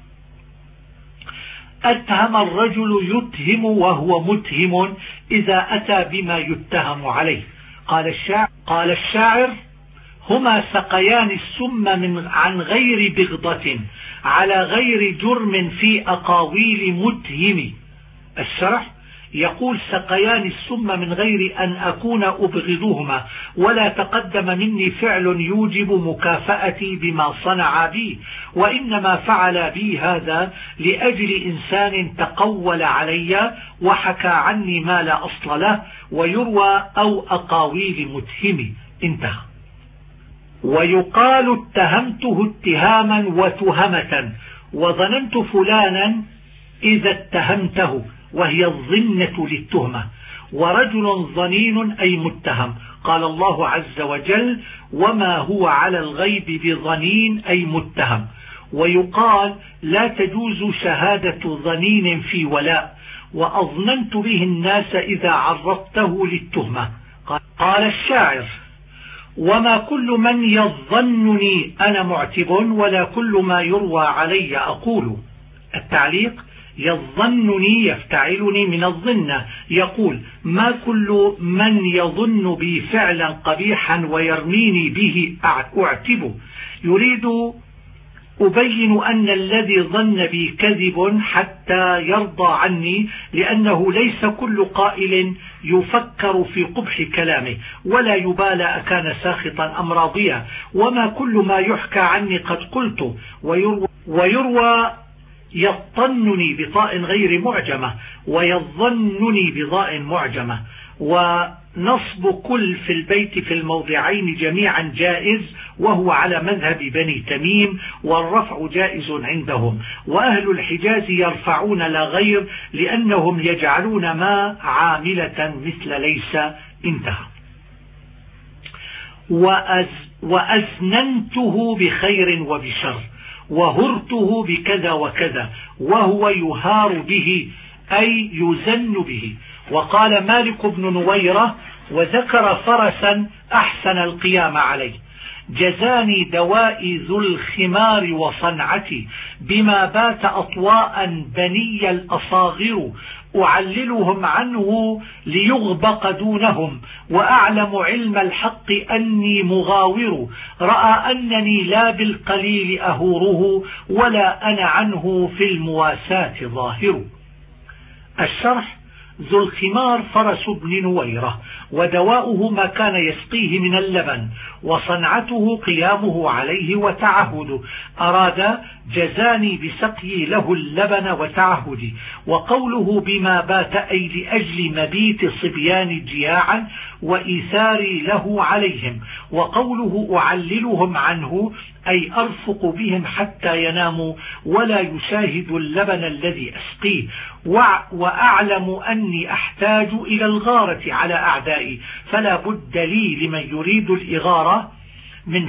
اتهم الرجل يتهم وهو متهم إذا أتى بما يتهم عليه. قال الشاعر هما سقيان السم عن غير بغضة على غير جرم في أقاويل متهم. الشرح يقول سقيان السم من غير أن أكون أبغضهما، ولا تقدم مني فعل يوجب مكافأتي بما صنع بي، وإنما فعل بي هذا لأجل إنسان تقول علي وحكى عني ما لا أصل له، ويروى أو أقاويل متهم. انتهى. ويقال اتهمته اتهاما وتهمة، وظننت فلانا إذا اتهمته، وهي الظنة للتهمة. ورجل ظنين أي متهم. قال الله عز وجل وما هو على الغيب بظنين أي متهم. ويقال لا تجوز شهادة ظنين في ولاء، وأظننت به الناس إذا عرضته للتهمة. قال الشاعر وما كل من يظنني أنا معتب، ولا كل ما يروى علي أقول. التعليق يظنني يفتعلني من الظنة، يقول ما كل من يظن بي فعلا قبيحا ويرميني به أعتبه. يريد أبين أن الذي ظن بي كذب حتى يرضى عني، لأنه ليس كل قائل يفكر في قبح كلامه ولا يبالى أكان ساخطا أم راضيا. وما كل ما يحكى عني قد قلت. ويروى يظنني بطاء غير معجمة، ويظنني بضاء معجمة. ونصب كل في البيت في الموضعين جميعا جائز، وهو على مذهب بني تميم، والرفع جائز عندهم. وأهل الحجاز يرفعون لا غير، لأنهم يجعلون ما عاملة مثل ليس. انتهى. وأزننته بخير وبشر، وهرته بكذا وكذا، وهو يهار به أي يزن به. وقال مالك بن نويرة وذكر فرسا أحسن القيام عليه: جزاني دوائي ذو الخمار وصنعتي، بما بات أطواء بني الأصاغر، أعللهم عنه ليغبق دونهم، وأعلم علم الحق أني مغاور، رأى أنني لا بالقليل أهوره، ولا أنا عنه في المواساة ظاهر. الشرح: ذو الخمار فرس بن نويرة، ودواؤه ما كان يسقيه من اللبن، وصنعته قيامه عليه وتعهده. أراد جزاني بسقي له اللبن وتعهدي. وقوله بما بات أي لأجل مبيت صبيان جياعا وإيثاري له عليهم. وقوله أعللهم عنه أي أرفق بهم حتى يناموا ولا يشاهد اللبن الذي أسقيه. وأعلم أني أحتاج إلى الغارة على أعدائي، فلا بد لي لمن يريد الإغارة من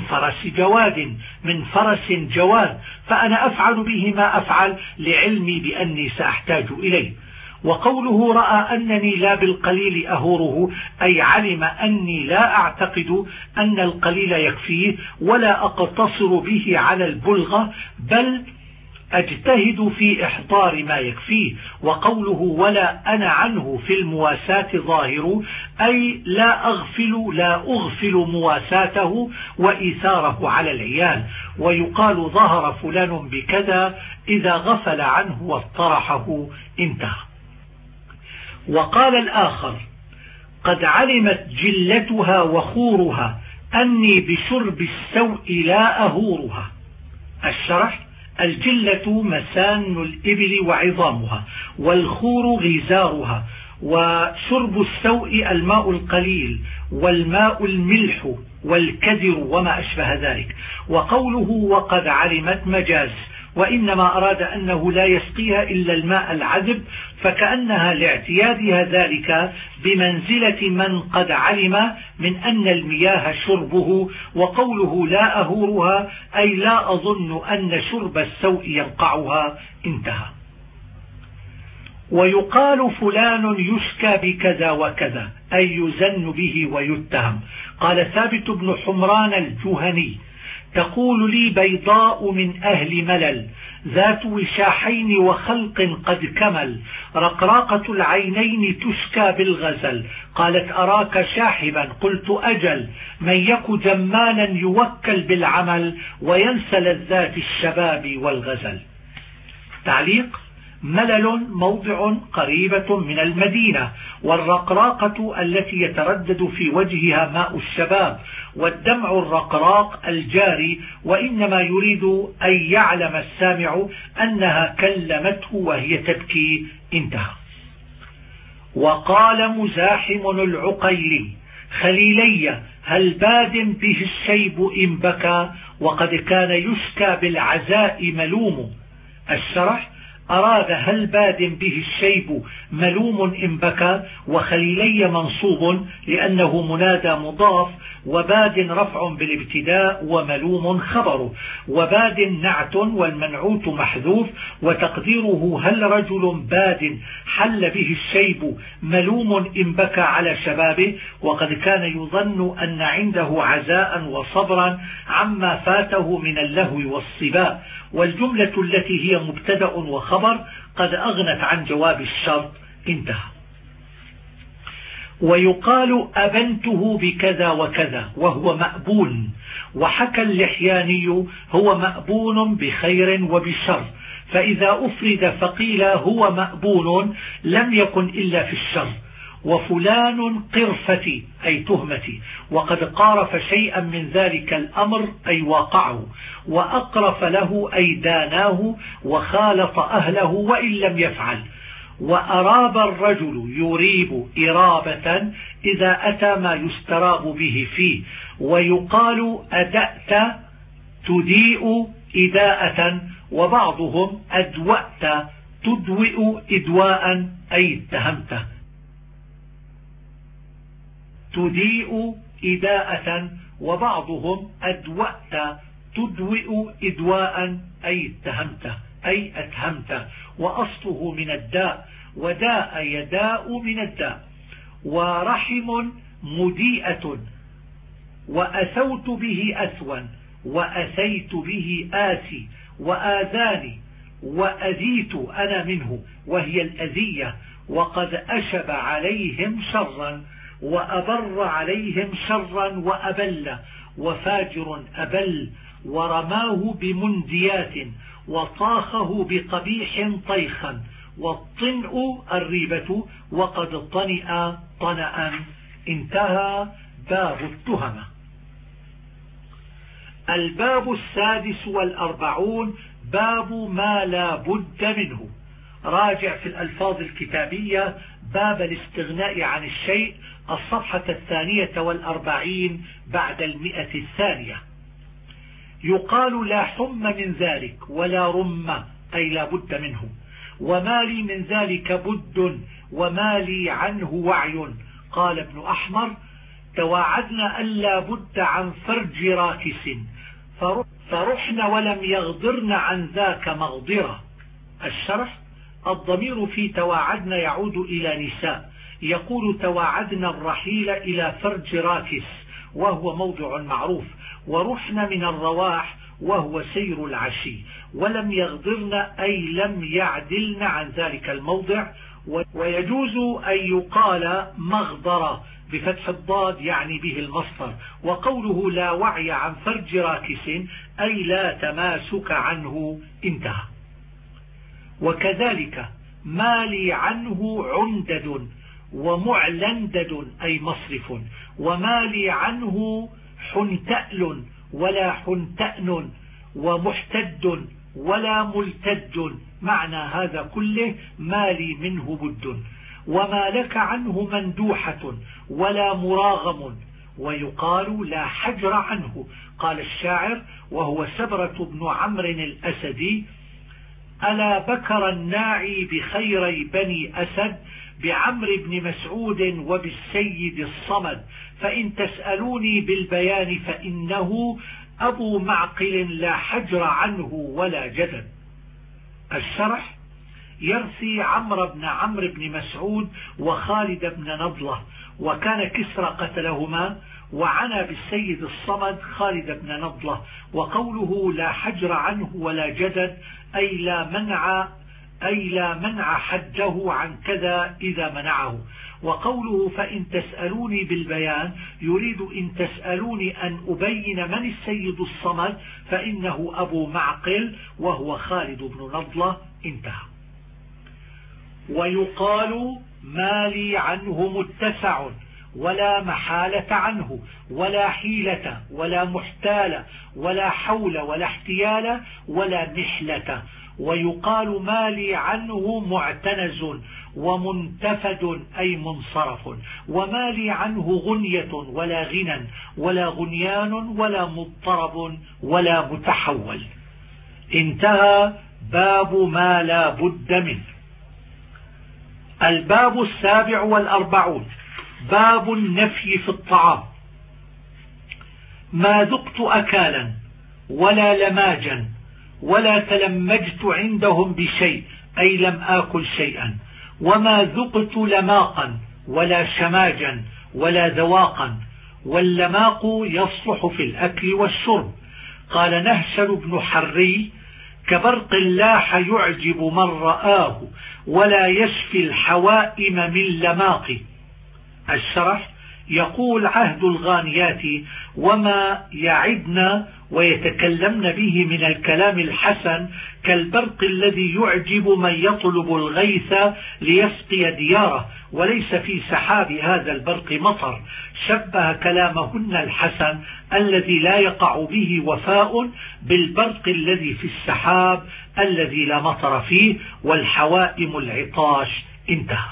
فرس جواد، فأنا أفعل به ما أفعل لعلمي بأني سأحتاج إليه. وقوله رأى أنني لا بالقليل أهوره أي علم أني لا أعتقد أن القليل يكفيه، ولا أقتصر به على البلغة، بل أجتهد في إحضار ما يكفيه. وقوله ولا أنا عنه في المواساة ظاهر أي لا أغفل مواساته وإيثاره على العيال. ويقال ظهر فلان بكذا إذا غفل عنه واطرحه. انتهى. وقال الآخر: قد علمت جلتها وخورها أني بشرب السوء لا أهورها. الشرح: الجلة مسان الإبل وعظامها، والخور غزارها، وشرب السوء الماء القليل والماء الملح والكدر وما أشبه ذلك. وقوله وقد علمت مجاز، وإنما أراد أنه لا يسقيها إلا الماء العذب، فكأنها لاعتيادها ذلك بمنزلة من قد علم من أن المياه شربه. وقوله لا أهورها أي لا أظن أن شرب السوء ينقعها. انتهى. ويقال فلان يشكى بكذا وكذا أي يزن به ويتهم. قال ثابت بن حمران الجهني تقول لي بيضاء من أهل ملل ذات وشاحين وخلق قد كمل رقراقة العينين تشكى بالغزل. قالت أراك شاحبا قلت أجل من يك جمالا يوكل بالعمل وينسى لذات الشباب والغزل. تعليق: ملل موضع قريبة من المدينة، والرقراقة التي يتردد في وجهها ماء الشباب، والدمع الرقراق الجاري، وإنما يريد أن يعلم السامع أنها كلمته وهي تبكي. انتهى. وقال مزاحم العقيلي خليلي هل باد به الشيب إن بكى وقد كان يشكى بالعزاء ملوم. الشرح: أراد هل باد به الشيب ملوم إن بكى، وخليلي منصوب لأنه منادى مضاف، وباد رفع بالابتداء وملوم خبر، وباد نعت والمنعوت محذوف، وتقديره هل رجل باد حل به الشيب ملوم إن بكى على شبابه وقد كان يظن أن عنده عزاء وصبرا عما فاته من اللهو والصباء. والجملة التي هي مبتدأ وخبر قد أغنت عن جواب الشرط. انتهى. ويقال أبنته بكذا وكذا وهو مأبون. وحكى اللحياني هو مأبون بخير وبشر، فإذا أفرد فقيل هو مأبون لم يكن إلا في الشر. وفلان قرفتي أي تهمتي، وقد قارف شيئا من ذلك الأمر أي واقعه، وأقرف له أي داناه وخالط أهله وإن لم يفعل. وأراب الرجل يريب إرابة إذا أتى ما يستراب به فيه. ويقال أدأت تديء إداءة، وبعضهم أدوأت تدوئ إدواء أي اتهمته. تديء إداءة، وبعضهم أدوأت تدوئ إدواء أي اتهمته أي أتهمته، وأصله من الداء، وداء يداء من الداء. ورحم مديئة، وأثوت به أثوا، وأثيت به آسي، وآذاني، وأذيت أنا منه وهي الأذية. وقد أشب عليهم شرا، وأبر عليهم شرا، وأبل، وفاجر أبل، ورماه بمنديات، وطاخه بقبيح طيخا. والطنء الريبة، وقد طنئ طنأ. انتهى باب التهمة. الباب 46 باب ما لا بد منه. راجع في الألفاظ الكتابية باب الاستغناء عن الشيء الصفحة 42 بعد 100. يقال لا حم من ذلك ولا رم أي لا بد منه. وما لي من ذلك بد وما لي عنه وعي. قال ابن أحمر تواعدنا ألا بد عن فرج راكس فرحن ولم يغضرن عن ذاك مغضرة. الشرح: الضمير في تواعدنا يعود إلى نساء، يقول تواعدنا الرحيل إلى فرج راكس وهو موضع معروف، ورحن من الرواح وهو سير العشي، ولم يغضرن أي لم يعدلن عن ذلك الموضع. ويجوز أن يقال مغضرة بفتح الضاد يعني به المصدر. وقوله لا وعي عن فرج راكس أي لا تماسك عنه. انتهى. وكذلك ما لي عنه عمدد ومعلندد أي مصرف، وما لي عنه حنتأل ولا حنتأن، ومحتد ولا ملتد. معنى هذا كله ما لي منه بد. وما لك عنه مندوحة ولا مراغم، ويقال لا حجر عنه. قال الشاعر وهو سبرة بن عمرو الأسدي: ألا بكر الناعي بخيري بني أسد، بعمر بن مسعود وبالسيد الصمد، فإن تسألوني بالبيان فإنه أبو معقل لا حجر عنه ولا جدد. الشرح: يرثي عمرو بن عمرو بن مسعود وخالد بن نضلة، وكان كسرى قتلهما، وعنى بالسيد الصمد خالد بن نضلة. وقوله لا حجر عنه ولا جدد أي لا منع حده عن كذا إذا منعه. وقوله فإن تسألوني بالبيان يريد إن تسألوني أن أبين من السيد الصمد فإنه أبو معقل وهو خالد بن نضلة. انتهى. ويقال ما لي عنه متسع ولا محالة عنه ولا حيلة ولا محتالة ولا حول ولا احتيال ولا محلة. ويقال ما لي عنه معتنز ومنتفد أي منصرف، وما لي عنه غنية ولا غنى ولا غنيان ولا مضطرب ولا متحول. انتهى باب ما لا بد منه. الباب 47 باب النفي في الطعام. ما ذقت أكالا ولا لماجا ولا تلمجت عندهم بشيء أي لم آكل شيئا، وما ذقت لماقا ولا شماجا ولا ذواقا، واللماق يصلح في الأكل والشرب. قال نهشل بن حري: كبرق لاح يعجب من رآه ولا يشفي الحوائم من لماق. الشرح: يقول عهد الغانيات وما يعدن ويتكلمن به من الكلام الحسن كالبرق الذي يعجب من يطلب الغيث ليسقي دياره، وليس في سحاب هذا البرق مطر. شبه كلامهن الحسن الذي لا يقع به وفاء بالبرق الذي في السحاب الذي لا مطر فيه، والحوائم العطاش. انتهى.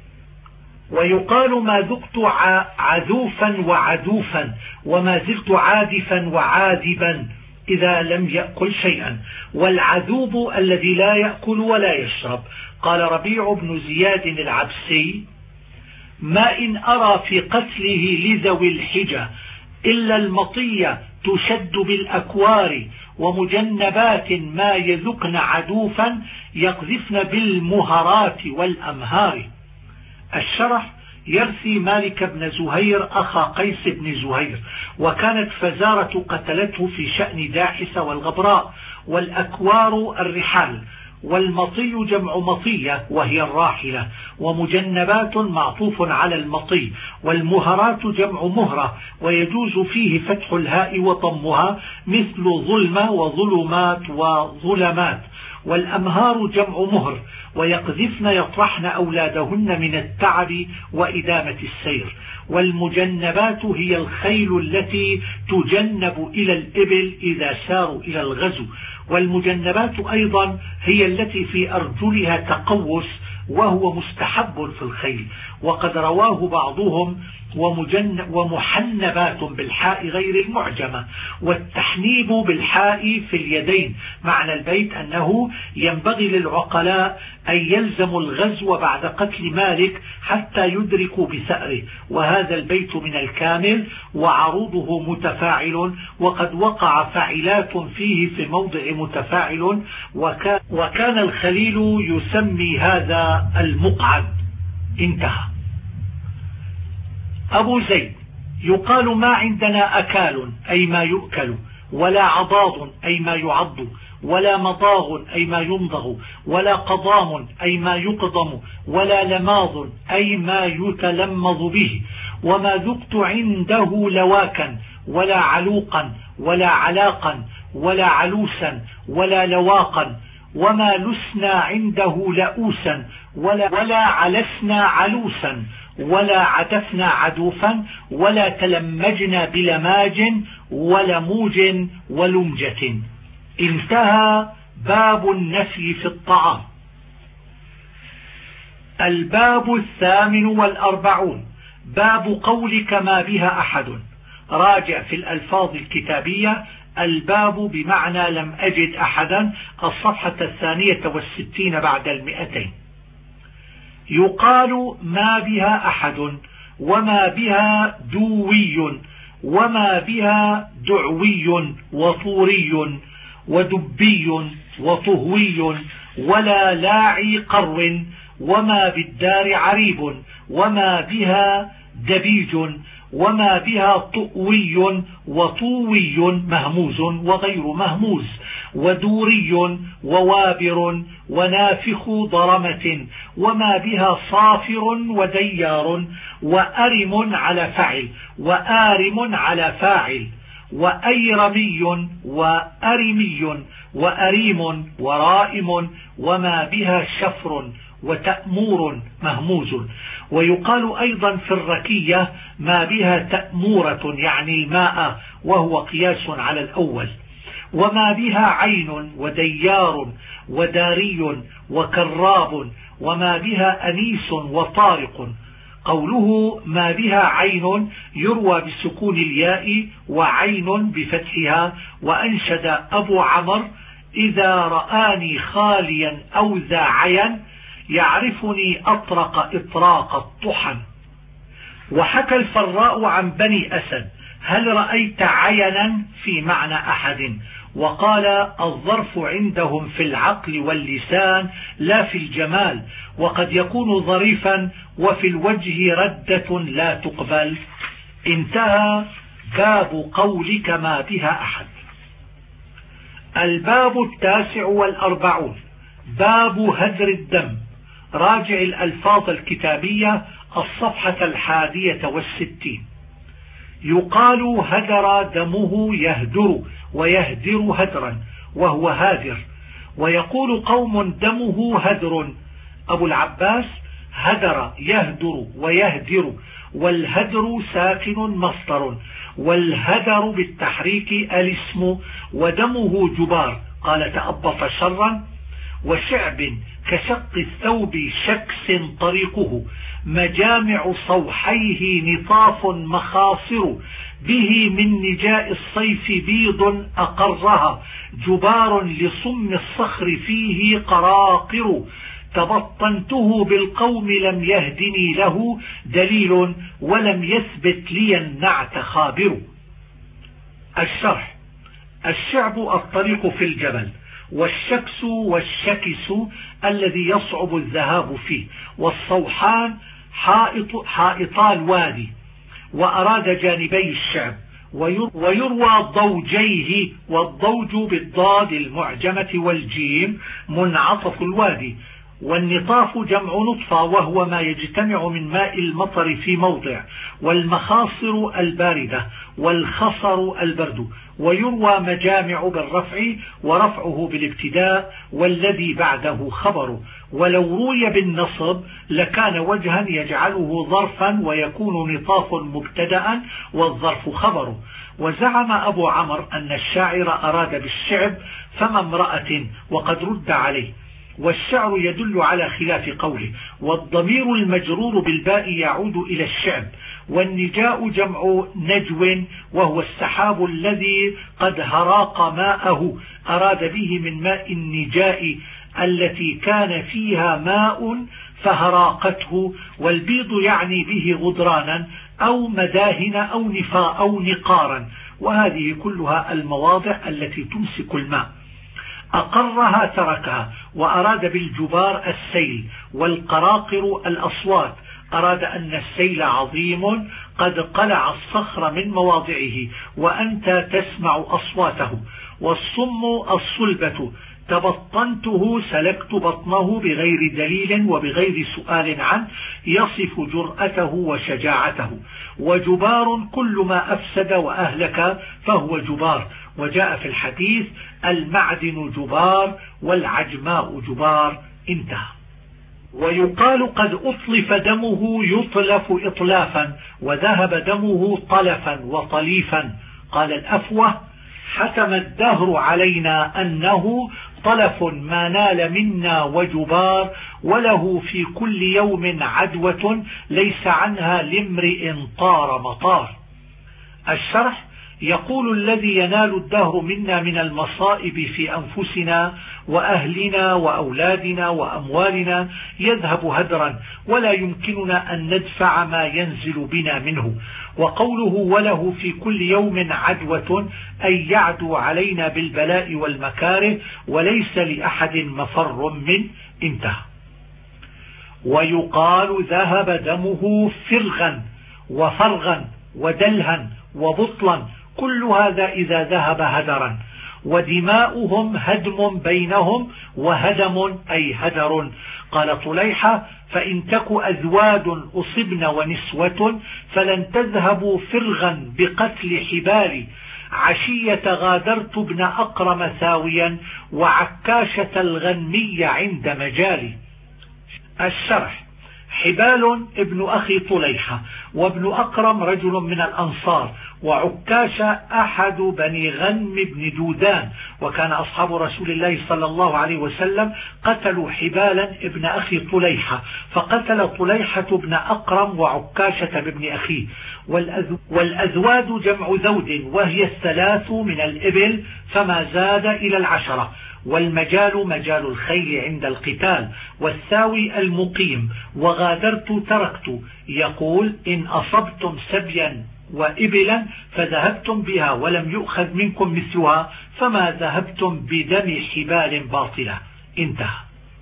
ويقال ما ذقت عذوفا وعدوفا، وما زلت عادفا وعاذبا إذا لم يأكل شيئا، والعذوب الذي لا يأكل ولا يشرب. قال ربيع بن زياد العبسي: ما إن أرى في قتله لذوي الحجة إلا المطية تشد بالأكوار، ومجنبات ما يذقن عدوفا يقذفن بالمهرات والأمهار. الشرح: يرثي مالك بن زهير أخا قيس بن زهير، وكانت فزارة قتلته في شأن داحس والغبراء. والأكوار الرحال، والمطي جمع مطية وهي الراحلة، ومجنبات معطوف على المطي، والمهرات جمع مهرة ويجوز فيه فتح الهاء وضمها مثل ظلمة وظلمات وظلمات. والأمهار جمع مهر، ويقذفن يطرحن أولادهن من التعب وإدامة السير. والمجنبات هي الخيل التي تجنب إلى الإبل إذا ساروا إلى الغزو. والمجنبات أيضا هي التي في أرجلها تقوس وهو مستحب في الخيل. وقد رواه بعضهم ومحنبات بالحاء غير المعجمة، والتحنيب بالحاء في اليدين. معنى البيت أنه ينبغي للعقلاء أن يلزموا الغزو بعد قتل مالك حتى يدركوا بثأره، وهذا البيت من الكامل وعروضه متفاعل، وقد وقع فاعلات فيه في موضع متفاعل، وكان الخليل يسمي هذا المقعد. انتهى. أبو زيد: يقال ما عندنا أكال أي ما يؤكل، ولا عضاض أي ما يعض، ولا مضاغ أي ما يمضغ، ولا قضام أي ما يقضم، ولا لماض أي ما يتلمض به. وما ذقت عنده لواكا ولا علوقا ولا علاقا ولا علوسا ولا لواقا. وما لسنا عنده لؤوسا ولا علسنا علوسا ولا عدفنا عدوفا ولا تلمجنا بلماج ولموج ولمجة. انتهى باب النفي في الطعام. الباب 48 باب قولك ما بها أحد. راجع في الألفاظ الكتابية الباب بمعنى لم أجد أحدا، الصفحة 62 بعد 200. يقال ما بها أحد وما بها دوي وما بها دعوي وطوري ودبي وطهوي ولا لاعي قرو وما بالدار عريب وما بها دبيج وما بها طؤوي وطوي مهموز وغير مهموز ودوري ووابر ونافخ ضرمة وما بها صافر وديار وأرم على فعل وآرم على فاعل وأيرمي وأرمي وأريم ورائم وما بها شفر وتأمور مهموز. ويقال أيضا في الركية ما بها تأمورة يعني الماء وهو قياس على الأول. وما بها عين وديار وداري وكراب وما بها أنيس وطارق. قوله ما بها عين يروى بسكون الياء وعين بفتحها. وأنشد أبو عمر إذا رآني خاليا أو ذا عين يعرفني أطرق إطراق الطحن. وحكى الفراء عن بني أسد هل رأيت عينا في معنى أحد، وقال الظرف عندهم في العقل واللسان لا في الجمال، وقد يكون ظريفا وفي الوجه ردة لا تقبل. انتهى باب قولك ما بها أحد. الباب 49 باب هدر الدم. راجع الألفاظ الكتابية الصفحة 61. يقال هدر دمه يهدر ويهدر هدرا وهو هادر. ويقول قوم دمه هدر. أبو العباس هدر يهدر ويهدر، والهدر ساكن مصدر، والهدر بالتحريك الاسم، ودمه جبار. قال تأبط شرا. وشعب كشق الثوب شكس طريقه، مجامع صوحيه نطاف مخاصر، به من نجاء الصيف بيض أقرها، جبار لصم الصخر فيه قراقر، تبطنته بالقوم لم يهدني له دليل، ولم يثبت لي النعت خابر. الشرح. الشعب الطريق في الجبل، والشكس والشكس الذي يصعب الذهاب فيه، والصوحان حائطا الوادي، وأراد جانبي الشعب. ويروى ضوجيه، والضوج بالضاد المعجمة والجيم منعطف الوادي. والنطاف جمع نطفة وهو ما يجتمع من ماء المطر في موضع. والمخاصر الباردة، والخصر البرد. ويروى مجامع بالرفع ورفعه بالابتداء والذي بعده خبر. ولو روي بالنصب لكان وجها يجعله ظرفا ويكون نطاف مبتدأ والظرف خبر. وزعم أبو عمر أن الشاعر أراد بالشعب فما امرأة، وقد رد عليه. والشعر يدل على خلاف قوله. والضمير المجرور بالباء يعود إلى الشعب. والنجاء جمع نجو وهو السحاب الذي قد هراق ماءه، أراد به من ماء النجاء التي كان فيها ماء فهراقته. والبيض يعني به غدرانا أو مداهن أو نفاء أو نقارا، وهذه كلها المواضع التي تمسك الماء. أقرها تركها. وأراد بالجبار السيل، والقراقر الأصوات، أراد أن السيل عظيم قد قلع الصخر من مواضعه وأنت تسمع أصواته. والصم الصلبة، تبطنته سلكت بطنه بغير دليل وبغير سؤال عنه، يصف جرأته وشجاعته. وجبار كل ما أفسد وأهلك فهو جبار. وجاء في الحديث المعدن جبار والعجماء جبار. انتهى. ويقال قد أطلف دمه يطلف إطلافا، وذهب دمه طلفا وطليفا. قال الأفوه حتم الدهر علينا أنه طلف ما نال منا وجبار، وله في كل يوم عدوة ليس عنها لامرئ طار مطار. الشرح: يقول الذي ينال الدهر منا من المصائب في أنفسنا وأهلنا وأولادنا وأموالنا يذهب هدرا، ولا يمكننا أن ندفع ما ينزل بنا منه. وقوله وله في كل يوم عدوة أي يعدو علينا بالبلاء والمكاره، وليس لأحد مفر من. انتهى. ويقال ذهب دمه فرغا وفرغا ودلها وبطلا، كل هذا إذا ذهب هدرا. ودماؤهم هدم بينهم، وهدم أي هدر. قال طليحة: فإن تك أزواد أصبن ونسوة فلن تذهبوا فرغا بقتل حبالي، عشية غادرت ابن أقرم ثاويا، وعكاشة الغنمي عند مجالي. الشرح: حبال ابن أخي طليحة، وابن أقرم رجل من الأنصار، وعكاشة أحد بني غنم بن دودان. وكان أصحاب رسول الله صلى الله عليه وسلم قتلوا حبالا ابن أخي طليحة، فقتل طليحة ابن أقرم وعكاشة بابن أخيه. والأزواد جمع ذود، وهي 3 من الإبل فما زاد إلى 10. والمجال مجال الخيل عند القتال، والثاوي المقيم. وغادرت تركت، يقول: إن أصبتم سبيا وإبلا فذهبتم بها ولم يؤخذ منكم مثلها، فما ذهبتم بدم حبال باطلة. انتهى.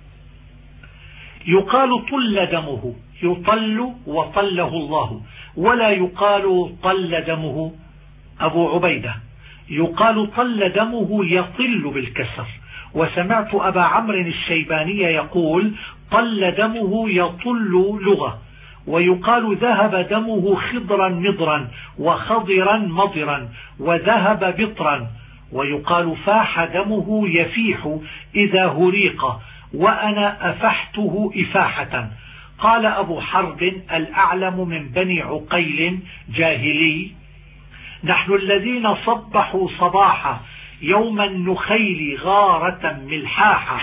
يقال طل دمه، يطل وطله الله، ولا يقال طل دمه. أبو عبيدة: يقال طل دمه يطل بالكسر. وسمعت أبا عمرو الشيباني يقول: طل دمه يطل لغة. ويقال ذهب دمه خضرا مضرا، وخضرا مضرا، وذهب بطرا. ويقال فاح دمه يفيح إذا هريق، وأنا أفحته إفاحة. قال أبو حرب الأعلم من بني عقيل جاهلي: نحن الذين صبحوا صباحا يوم النخيل غارة ملحاحة،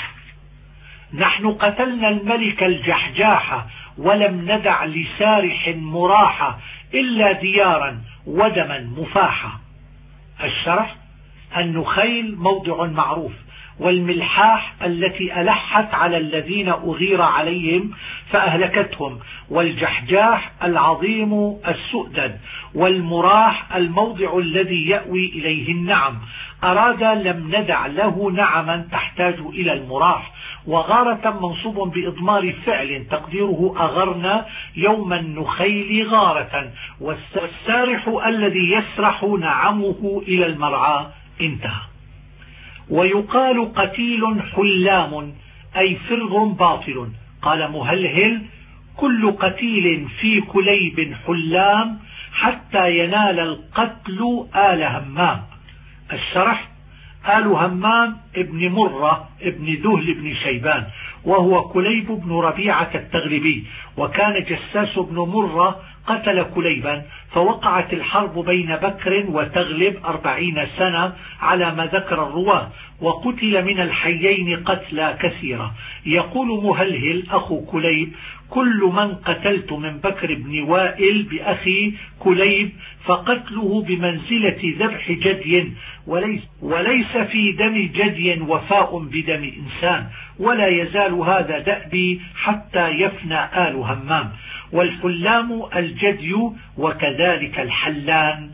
نحن قتلنا الملك الجحجاح، ولم ندع لسارح مراحة إلا ديارا ودما مفاحة. الشرح: النخيل موضع معروف، والملحاح التي ألحت على الذين أغير عليهم فأهلكتهم، والجحجاح العظيم السؤدد، والمراح الموضع الذي يأوي إليه النعم. أراد لم ندع له نعما تحتاج إلى المراح. وغارة منصوب بإضمار فعل تقديره أغرنا يوم النخيل غارة، والسارح الذي يسرح نعمه إلى المرعى. انتهى. ويقال قتيل حلام أي فرغ باطل. قال مهلهل: كل قتيل في كليب حلام حتى ينال القتل آل همام. الشرح: آل همام ابن مرة ابن ذهل بن شيبان، وهو كليب بن ربيعة التغلبي. وكان جساس بن مرة قتل كليبا، فوقعت الحرب بين بكر وتغلب 40 سنة على ما ذكر الرواة، وقتل من الحيين قتلى كثيرة. يقول مهلهل أخو كليب: كل من قتلت من بكر بن وائل بأخي كليب فقتله بمنزلة ذبح جدي، وليس في دم جدي وفاء بدم إنسان، ولا يزال هذا دأبي حتى يفنى آل همام. والحلام الجدي، وكذلك الحلان.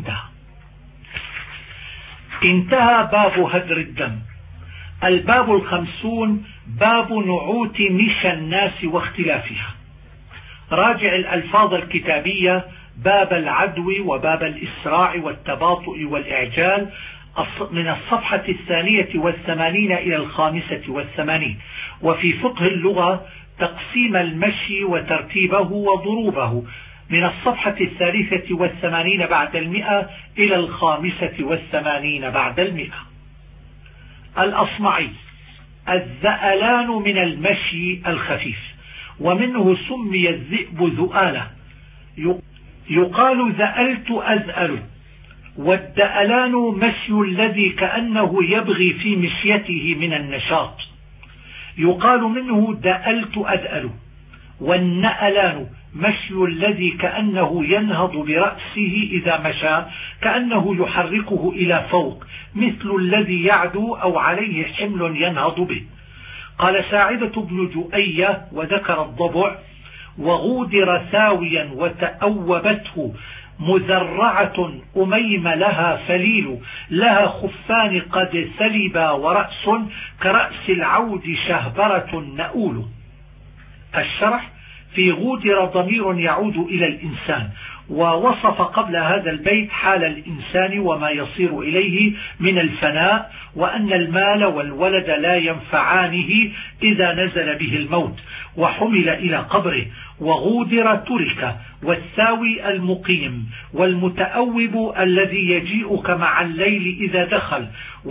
انتهى باب هدر الدم. الباب 50 باب نعوت مشى الناس واختلافها. راجع الألفاظ الكتابية باب العدو وباب الإسراع والتباطؤ والإعجال من الصفحة 82 إلى 85. وفي فقه اللغة تقسيم المشي وترتيبه وضروبه من الصفحة 83 بعد 100 إلى 85 بعد 100. الأصمعي: الذألان من المشي الخفيف، ومنه سمي الذئب ذؤالة. يقال ذألت أذأل، والدألان مشي الذي كأنه يبغي في مشيته من النشاط، يقال منه دألت أدأل. والنألان مشي الذي كأنه ينهض برأسه إذا مشى، كأنه يحركه إلى فوق، مثل الذي يعدو أو عليه حمل ينهض به. قال ساعدة بن جؤية وذكر الضبع: وغودر ثاويا وتأوبته مذرعة أميم لها فليل، لها خفان قد ثلبا ورأس كرأس العود شهبرة نؤول. الشرح: في غودر ضمير يعود إلى الإنسان، ووصف قبل هذا البيت حال الإنسان وما يصير إليه من الفناء، وأن المال والولد لا ينفعانه إذا نزل به الموت وحمل إلى قبره. وغودر ترك، والثاوي المقيم، والمتأوب الذي يجيئك مع الليل إذا دخل،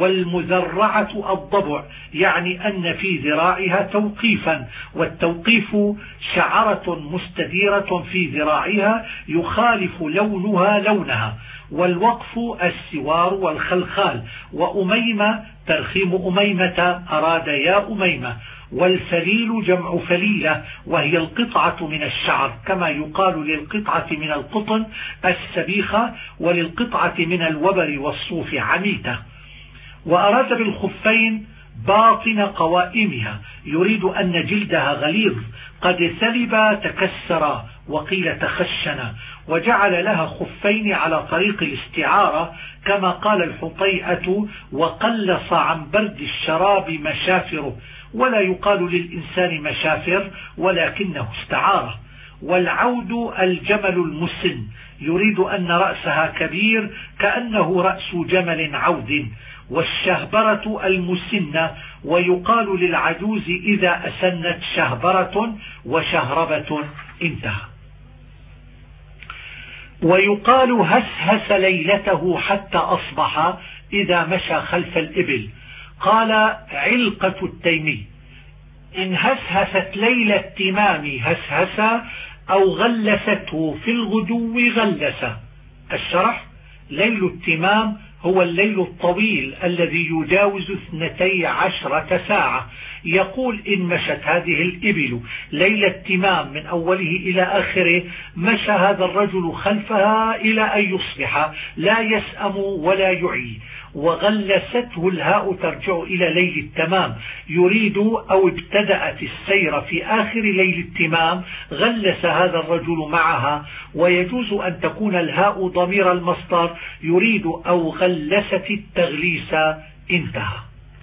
والمذرعة الضبع، يعني أن في ذراعها توقيفا، والتوقيف شعرة مستديرة في ذراعها يخالف لونها لونها. والوقف السوار والخلخال. وأميمة ترخيم أميمة، أراد يا أميمة. والفليل جمع فليلة، وهي القطعة من الشعر، كما يقال للقطعة من القطن السبيخة، وللقطعة من الوبر والصوف عميتة. وأراد بالخفين باطن قوائمها، يريد أن جلدها غليظ قد ثلب تكسر، وقيل تخشن، وجعل لها خفين على طريق الاستعارة، كما قال الحطيئة: وقلص عن برد الشراب مشافره. ولا يقال للإنسان مشافر، ولكنه استعارة. والعود الجمل المسن، يريد أن رأسها كبير كأنه رأس جمل عود. والشهبرة المسنة، ويقال للعجوز إذا أسنت شهبرة وشهربة. انتهى. ويقال هسهس ليلته حتى أصبح إذا مشى خلف الإبل. قال علقة التيمي: إن هسهست ليل التمام هسهس، أو غلسته في الغدو غلس. الشرح: ليل التمام هو الليل الطويل الذي يجاوز 12 ساعة. يقول: إن مشت هذه الإبل ليل التمام من أوله إلى آخره، مشى هذا الرجل خلفها إلى أن يصبح لا يسأم ولا يعي. وغلسته الهاء ترجع إلى ليل التمام، يريد أو ابتدأت السير في آخر ليل التمام، غلس هذا الرجل معها. ويجوز أن تكون الهاء ضمير المصدر، يريد أو غلست التغليس. انتهى.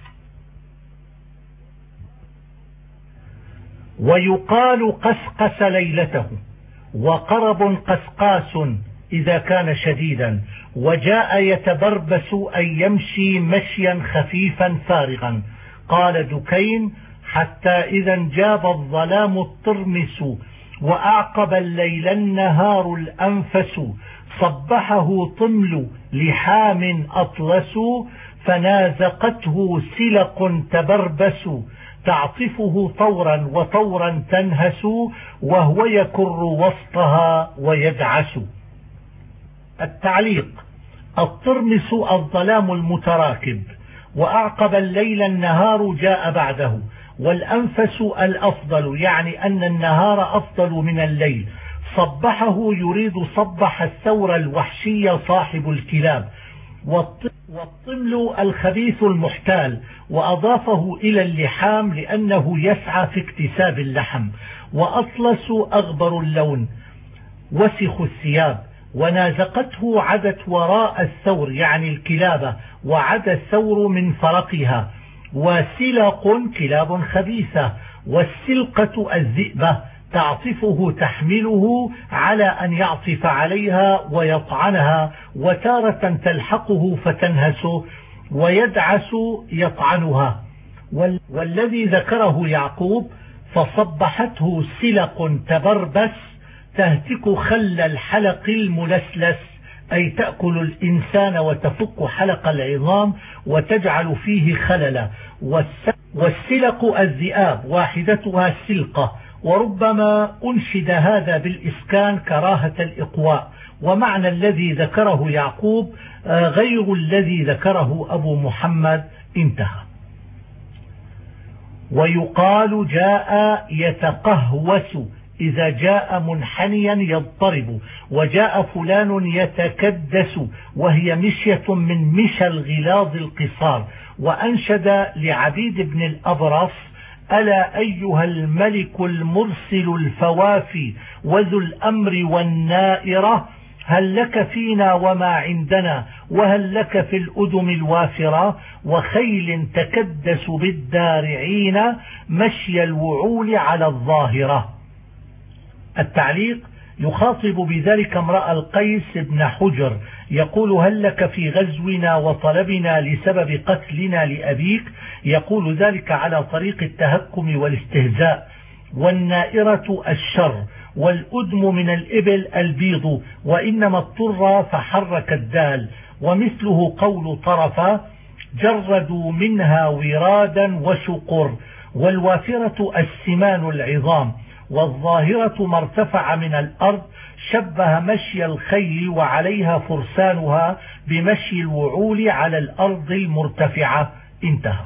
ويقال قسقس ليلته، وقرب قسقاس إذا كان شديدا، وجاء يتبربس أي يمشي مشيا خفيفا فارغا. قال دكين: حتى إذا انجاب الظلام الطرمس، وأعقب الليل النهار الأنفس، صبحه طمل لحام أطلس، فنازقته سلق تبربس، تعطفه طورا وطورا تنهس، وهو يكر وسطها ويدعس. التعليق: الطرمس الظلام المتراكب، وأعقب الليل النهار جاء بعده. والأنفس الأفضل، يعني أن النهار أفضل من الليل. صبحه يريد صبح الثور الوحشي صاحب الكلاب. والطمل الخبيث المحتال، وأضافه إلى اللحام لأنه يسعى في اكتساب اللحم. وأطلس أغبر اللون وسخ الثياب. ونازقته عدت وراء الثور، يعني الكلابة، وعد الثور من فرقها. وسلق كلاب خبيثة. والسلقة الذئبة، تعطفه تحمله على أن يعطف عليها ويطعنها، وتارة تلحقه فتنهسه، ويدعس يطعنها. والذي ذكره يعقوب: فصبحته سلق تبربس، تهتك خل الحلق الملسلس، أي تأكل الإنسان وتفك حلق العظام وتجعل فيه خللا. والسلق الذئاب، واحدتها سلقة، وربما أنشد هذا بالإسكان كراهة الإقواء، ومعنى الذي ذكره يعقوب غير الذي ذكره أبو محمد. انتهى. ويقال جاء يتقهوس إذا جاء منحنيا يضطرب، وجاء فلان يتكدس وهي مشية من مشى الغلاظ القصار. وأنشد لعبيد بن الأبرص: ألا أيها الملك المرسل الفوافي وذو الأمر والنائرة، هل لك فينا وما عندنا، وهل لك في الأدم الوافرة، وخيل تكدس بالدارعين مشي الوعول على الظاهرة. التعليق: يخاطب بذلك امرأ القيس بن حجر، يقول: هل لك في غزونا وطلبنا لسبب قتلنا لأبيك؟ يقول ذلك على طريق التهكم والاستهزاء. والنائرة الشر، والأدم من الإبل البيض، وإنما اضطر فحرك الدال. ومثله قول طرفة: جردوا منها ورادا وشقر. والوافرة السمان العظام. والظاهرة ما ارتفع من الأرض، شبه مشي الخيل وعليها فرسانها بمشي الوعول على الأرض المرتفعة. انتهى.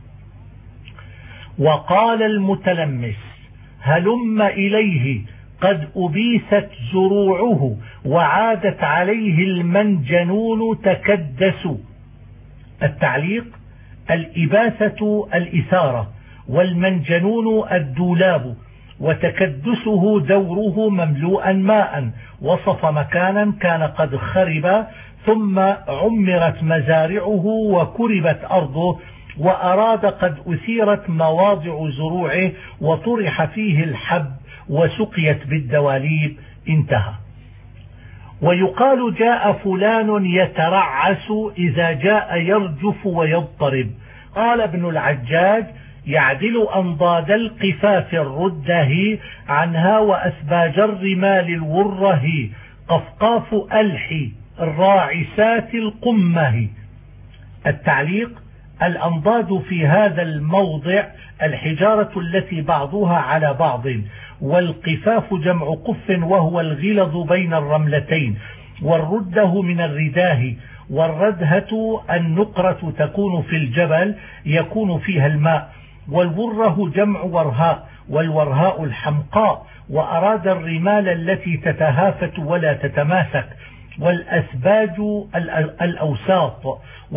وقال المتلمس: هلم إليه قد أبيست زروعه وعادت عليه المنجنون تكدس. التعليق: الإباثة الإثارة، والمنجنون الدولاب، وتكدسه دوره مملوءا ماء. وصف مكانا كان قد خرب ثم عمرت مزارعه وكربت أرضه، وأراد قد أثيرت مواضع زروعه وطرح فيه الحب وسقيت بالدواليب. انتهى. ويقال جاء فلان يترعس إذا جاء يرجف ويضطرب. قال ابن العجاج: يعدل أنضاد القفاف الرده عنها وأسباج الرمال الوره، قفقاف ألحي الراعسات القمه. التعليق: الأنضاد في هذا الموضع الحجارة التي بعضها على بعض، والقفاف جمع قف وهو الغلظ بين الرملتين، والرده من الرداه. والردهة النقرة تكون في الجبل يكون فيها الماء. والوره جمع ورهاء، والورهاء الحمقاء. وأراد الرمال التي تتهافت ولا تتماسك. والأسباج الأوساط،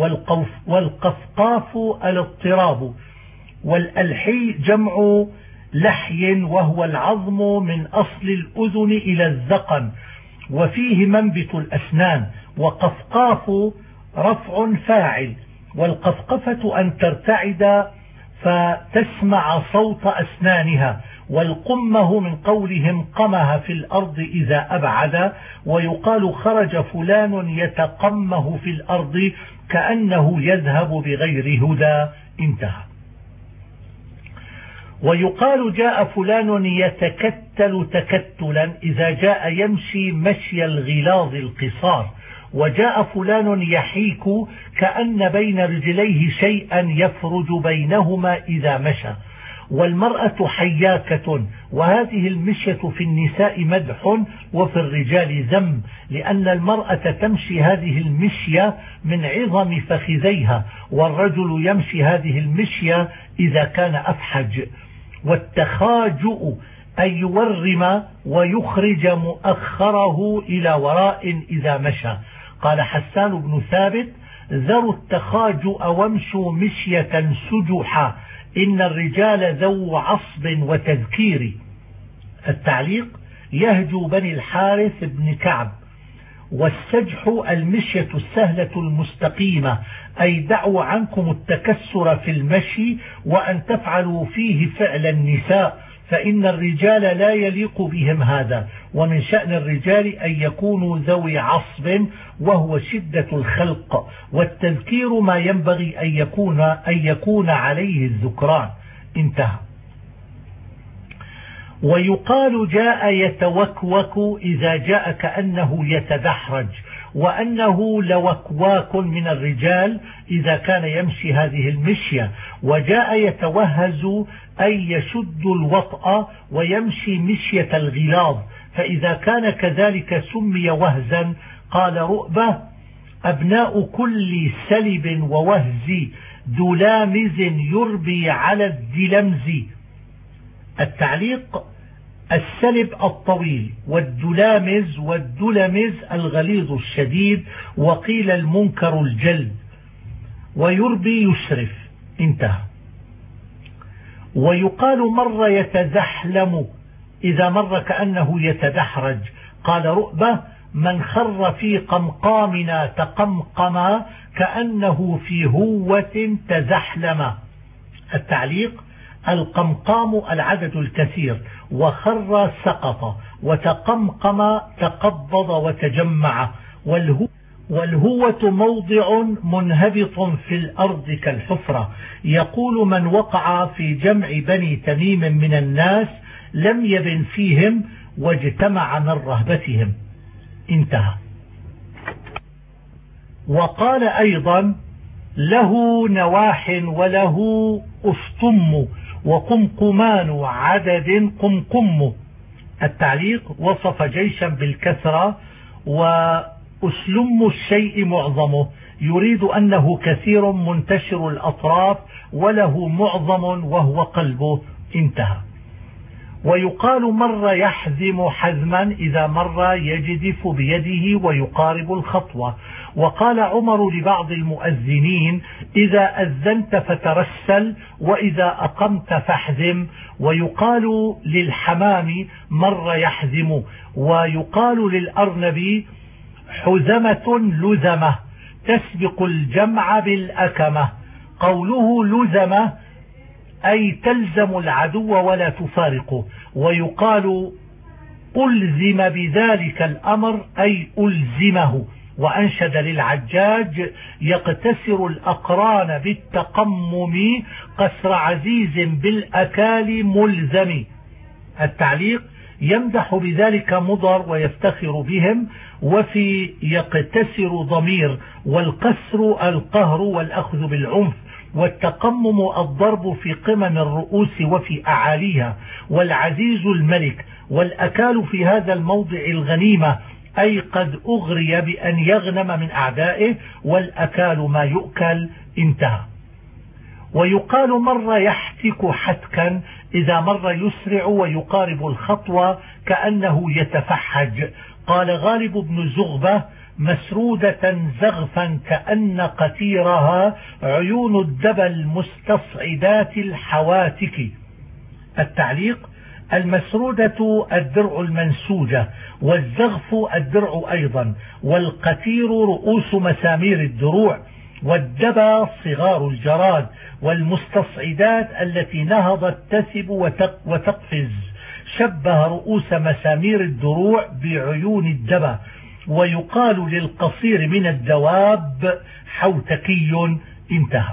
والقفقاف الاضطراب. والألحي جمع لحي وهو العظم من أصل الأذن إلى الذقن وفيه منبت الأسنان. وقفقاف رفع فاعل. والقفقفة أن ترتعد فتسمع صوت أسنانها. والقمه من قولهم قمها في الأرض إذا أبعد. ويقال خرج فلان يتقمه في الأرض كأنه يذهب بغير هدى. انتهى. ويقال جاء فلان يتكتل تكتلا إذا جاء يمشي مشي الغلاظ القصار. وجاء فلان يحيك كأن بين رجليه شيئا يفرج بينهما إذا مشى. والمرأة حياكة، وهذه المشية في النساء مدح وفي الرجال ذم، لأن المرأة تمشي هذه المشية من عظم فخذيها، والرجل يمشي هذه المشية إذا كان أفحج. والتخاجؤ أن يورم ويخرج مؤخره إلى وراء إذا مشى. قال حسان بن ثابت: ذروا التخاجؤ وامشوا مشية سجحا، إن الرجال ذو عصب وتذكير. التعليق: يهجو بني الحارث بن كعب. والسجح المشية السهلة المستقيمة، أي دعوا عنكم التكسر في المشي وأن تفعلوا فيه فعل النساء، فإن الرجال لا يليق بهم هذا. ومن شأن الرجال أن يكونوا ذوي عصب وهو شدة الخلق، والتذكير ما ينبغي أن يكون عليه الذكران. انتهى. ويقال جاء يتوكوك إذا جاء كأنه يتدحرج. وأنه لوكواك من الرجال إذا كان يمشي هذه المشية، وجاء يتوهز أي يشد الوطأ ويمشي مشية الغلاظ، فإذا كان كذلك سمي وهزا. قال رؤبة: أبناء كل سلب ووهز دلامز يربي على الدلمز. التعليق: السلب الطويل، والدلامز والدلمز الغليظ الشديد، وقيل المنكر الجلد، ويربي يشرف. انتهى. ويقال مر يتزحلم إذا مر كأنه يتدحرج. قال رؤبة: من خر في قمقامنا تقمقما كأنه في هوة تزحلم. التعليق: القمقام العدد الكثير، وخر سقط، وتقمقم تقبض وتجمع، والهوة موضع منهبط في الأرض كالحفرة. يقول من وقع في جمع بني تميم من الناس لم يبن فيهم واجتمع من رهبتهم. انتهى. وقال أيضا: له نواح وله أشطم وقمقمان عدد قمقم. التعليق: وصف جيشا بالكثرة، وأسلم الشيء معظمه، يريد أنه كثير منتشر الأطراف وله معظم وهو قلبه. انتهى. ويقال مر يحزم حزما إذا مر يجدف بيده ويقارب الخطوة. وقال عمر لبعض المؤذنين: إذا أذنت فترسل، وإذا أقمت فاحزم. ويقال للحمام مر يحزم. ويقال للأرنب حزمة لزمة تسبق الجمع بالأكمة. قوله لزمة أي تلزم العدو ولا تفارقه. ويقال ألزم بذلك الأمر أي ألزمه. وأنشد للعجاج: يقتسر الأقران بالتقمم قسر عزيز بالأكال ملزم. التعليق: يمدح بذلك مضر ويفتخر بهم، وفي يقتسر ضمير، والقسر القهر والأخذ بالعنف، والتقمم الضرب في قمم الرؤوس وفي أعاليها، والعزيز الملك. والأكال في هذا الموضع الغنيمة أي قد أغري بأن يغنم من أعدائه، والأكال ما يؤكل. انتهى. ويقال مر يحتك حتكا إذا مر يسرع ويقارب الخطوة كأنه يتفحج. قال غالب بن زغبة: مسرودة زغفا كأن قتيرها عيون الدبى المستصعدات الحواتك. التعليق: المسرودة الدرع المنسوجة، والزغف الدرع أيضا، والقتير رؤوس مسامير الدروع، والدبى صغار الجراد، والمستصعدات التي نهضت تثب وتقفز. شبه رؤوس مسامير الدروع بعيون الدبى. ويقال للقصير من الدواب حوتكي. انتهى.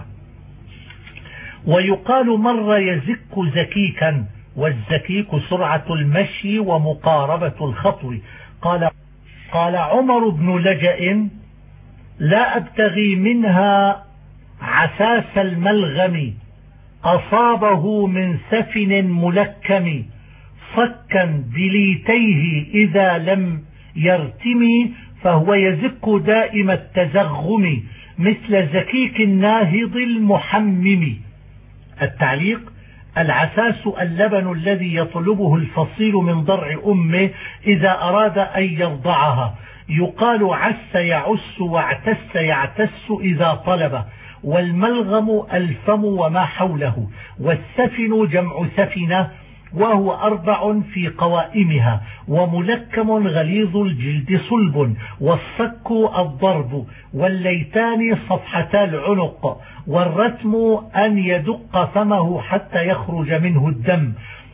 ويقال مر يزك زكيكا، والزكيك سرعة المشي ومقاربة الخطو. قال عمر بن لجأ: لا أبتغي منها عساس الملغم، أصابه من سفن ملكم، صكا بليتيه إذا لم يرتمي، فهو يزك دائم التزغم مثل زكيك الناهض المحمم. التعليق: العساس اللبن الذي يطلبه الفصيل من ضرع أمه إذا أراد أن يرضعها. يقال عس يعس واعتس يعتس إذا طلبه. والملغم الفم وما حوله. والسفن جمع سفنة، وهو 4 في قوائمها، وملكم غليظ الجلد صلب، والصك الضرب، والليتان صفحتا العنق، والرتم أن يدق فمه حتى يخرج منه الدم،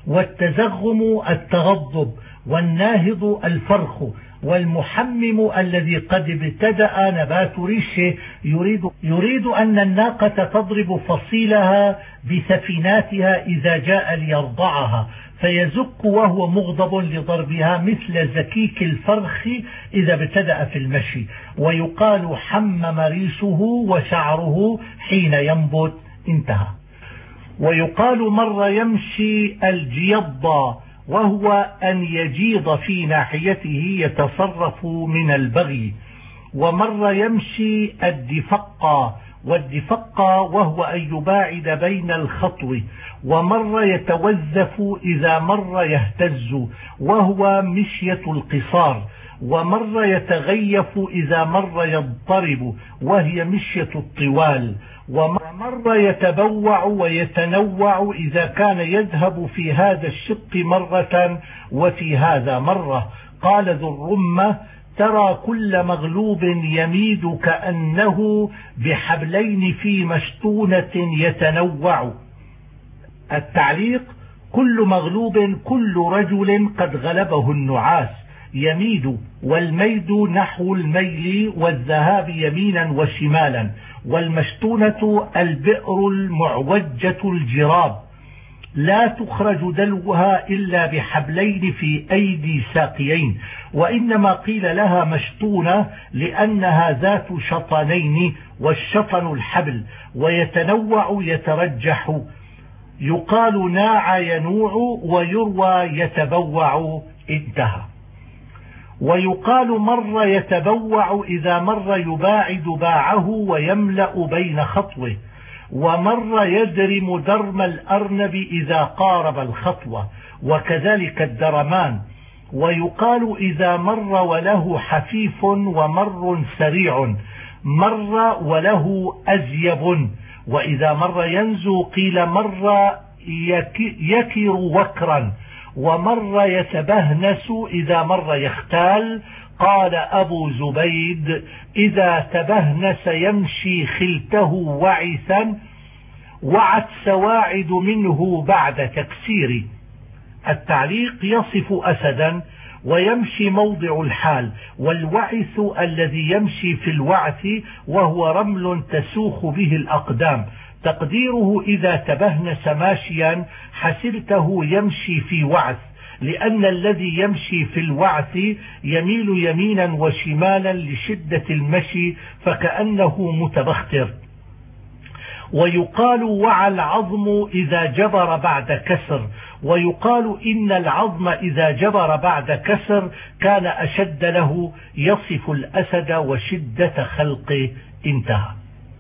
والتزغم التغضب، والناهض الفرخ، والمحمم الذي قد ابتدأ نبات ريشه يريد أن الناقة تضرب فصيلها بسفيناتها إذا جاء ليرضعها، فيزك وهو مغضب لضربها مثل زكيك الفرخ إذا ابتدأ في المشي. ويقال حمم ريشه وشعره حين ينبت. انتهى. ويقال مر يمشي الجيض، وهو أن يجيض في ناحيته يتصرف من البغي. ومر يمشي الدفق، والدفق وهو أن يباعد بين الخطو. ومر يتوزف إذا مر يهتز، وهو مشية القصار. ومر يتغيف إذا مر يضطرب، وهي مشية الطوال. ومر يتبوع ويتنوع إذا كان يذهب في هذا الشق مرة وفي هذا مرة. قال ذو الرمة: ترى كل مغلوب يميد كأنه بحبلين في مشتونة يتنوع. التعليق: كل مغلوب كل رجل قد غلبه النعاس يميد، والميد نحو الميل والذهاب يمينا وشمالا. والمشتونة البئر المعوجة الجراب، لا تخرج دلوها إلا بحبلين في أيدي ساقيين، وإنما قيل لها مشتونة لأنها ذات شطنين، والشطن الحبل. ويتنوع يترجح، يقال ناع ينوع، ويروى يتبوع. انتهى. ويقال مر يتبوع إذا مر يباعد باعه ويملأ بين خطوه. ومر يدرم درم الأرنب إذا قارب الخطوة، وكذلك الدرمان. ويقال إذا مر وله حفيف ومر سريع، مر وله أزيب. وإذا مر ينزو قيل مر يكر وكرا. ومر يتبهنس إذا مر يختال. قال أبو زبيد: إذا تبهنس يمشي خلته وعثا، وعت سواعد منه بعد تكسير. التعليق: يصف أسدا ويمشي موضع الحال، والوعث الذي يمشي في الوعث وهو رمل تسوخ به الأقدام. تقديره: إذا تبهنس ماشيا حسبته يمشي في وعث، لأن الذي يمشي في الوعث يميل يمينا وشمالا لشدة المشي فكأنه متبختر. ويقال وعى العظم إذا جبر بعد كسر. ويقال إن العظم إذا جبر بعد كسر كان أشد له، يصف الأسد وشدة خلقه. انتهى.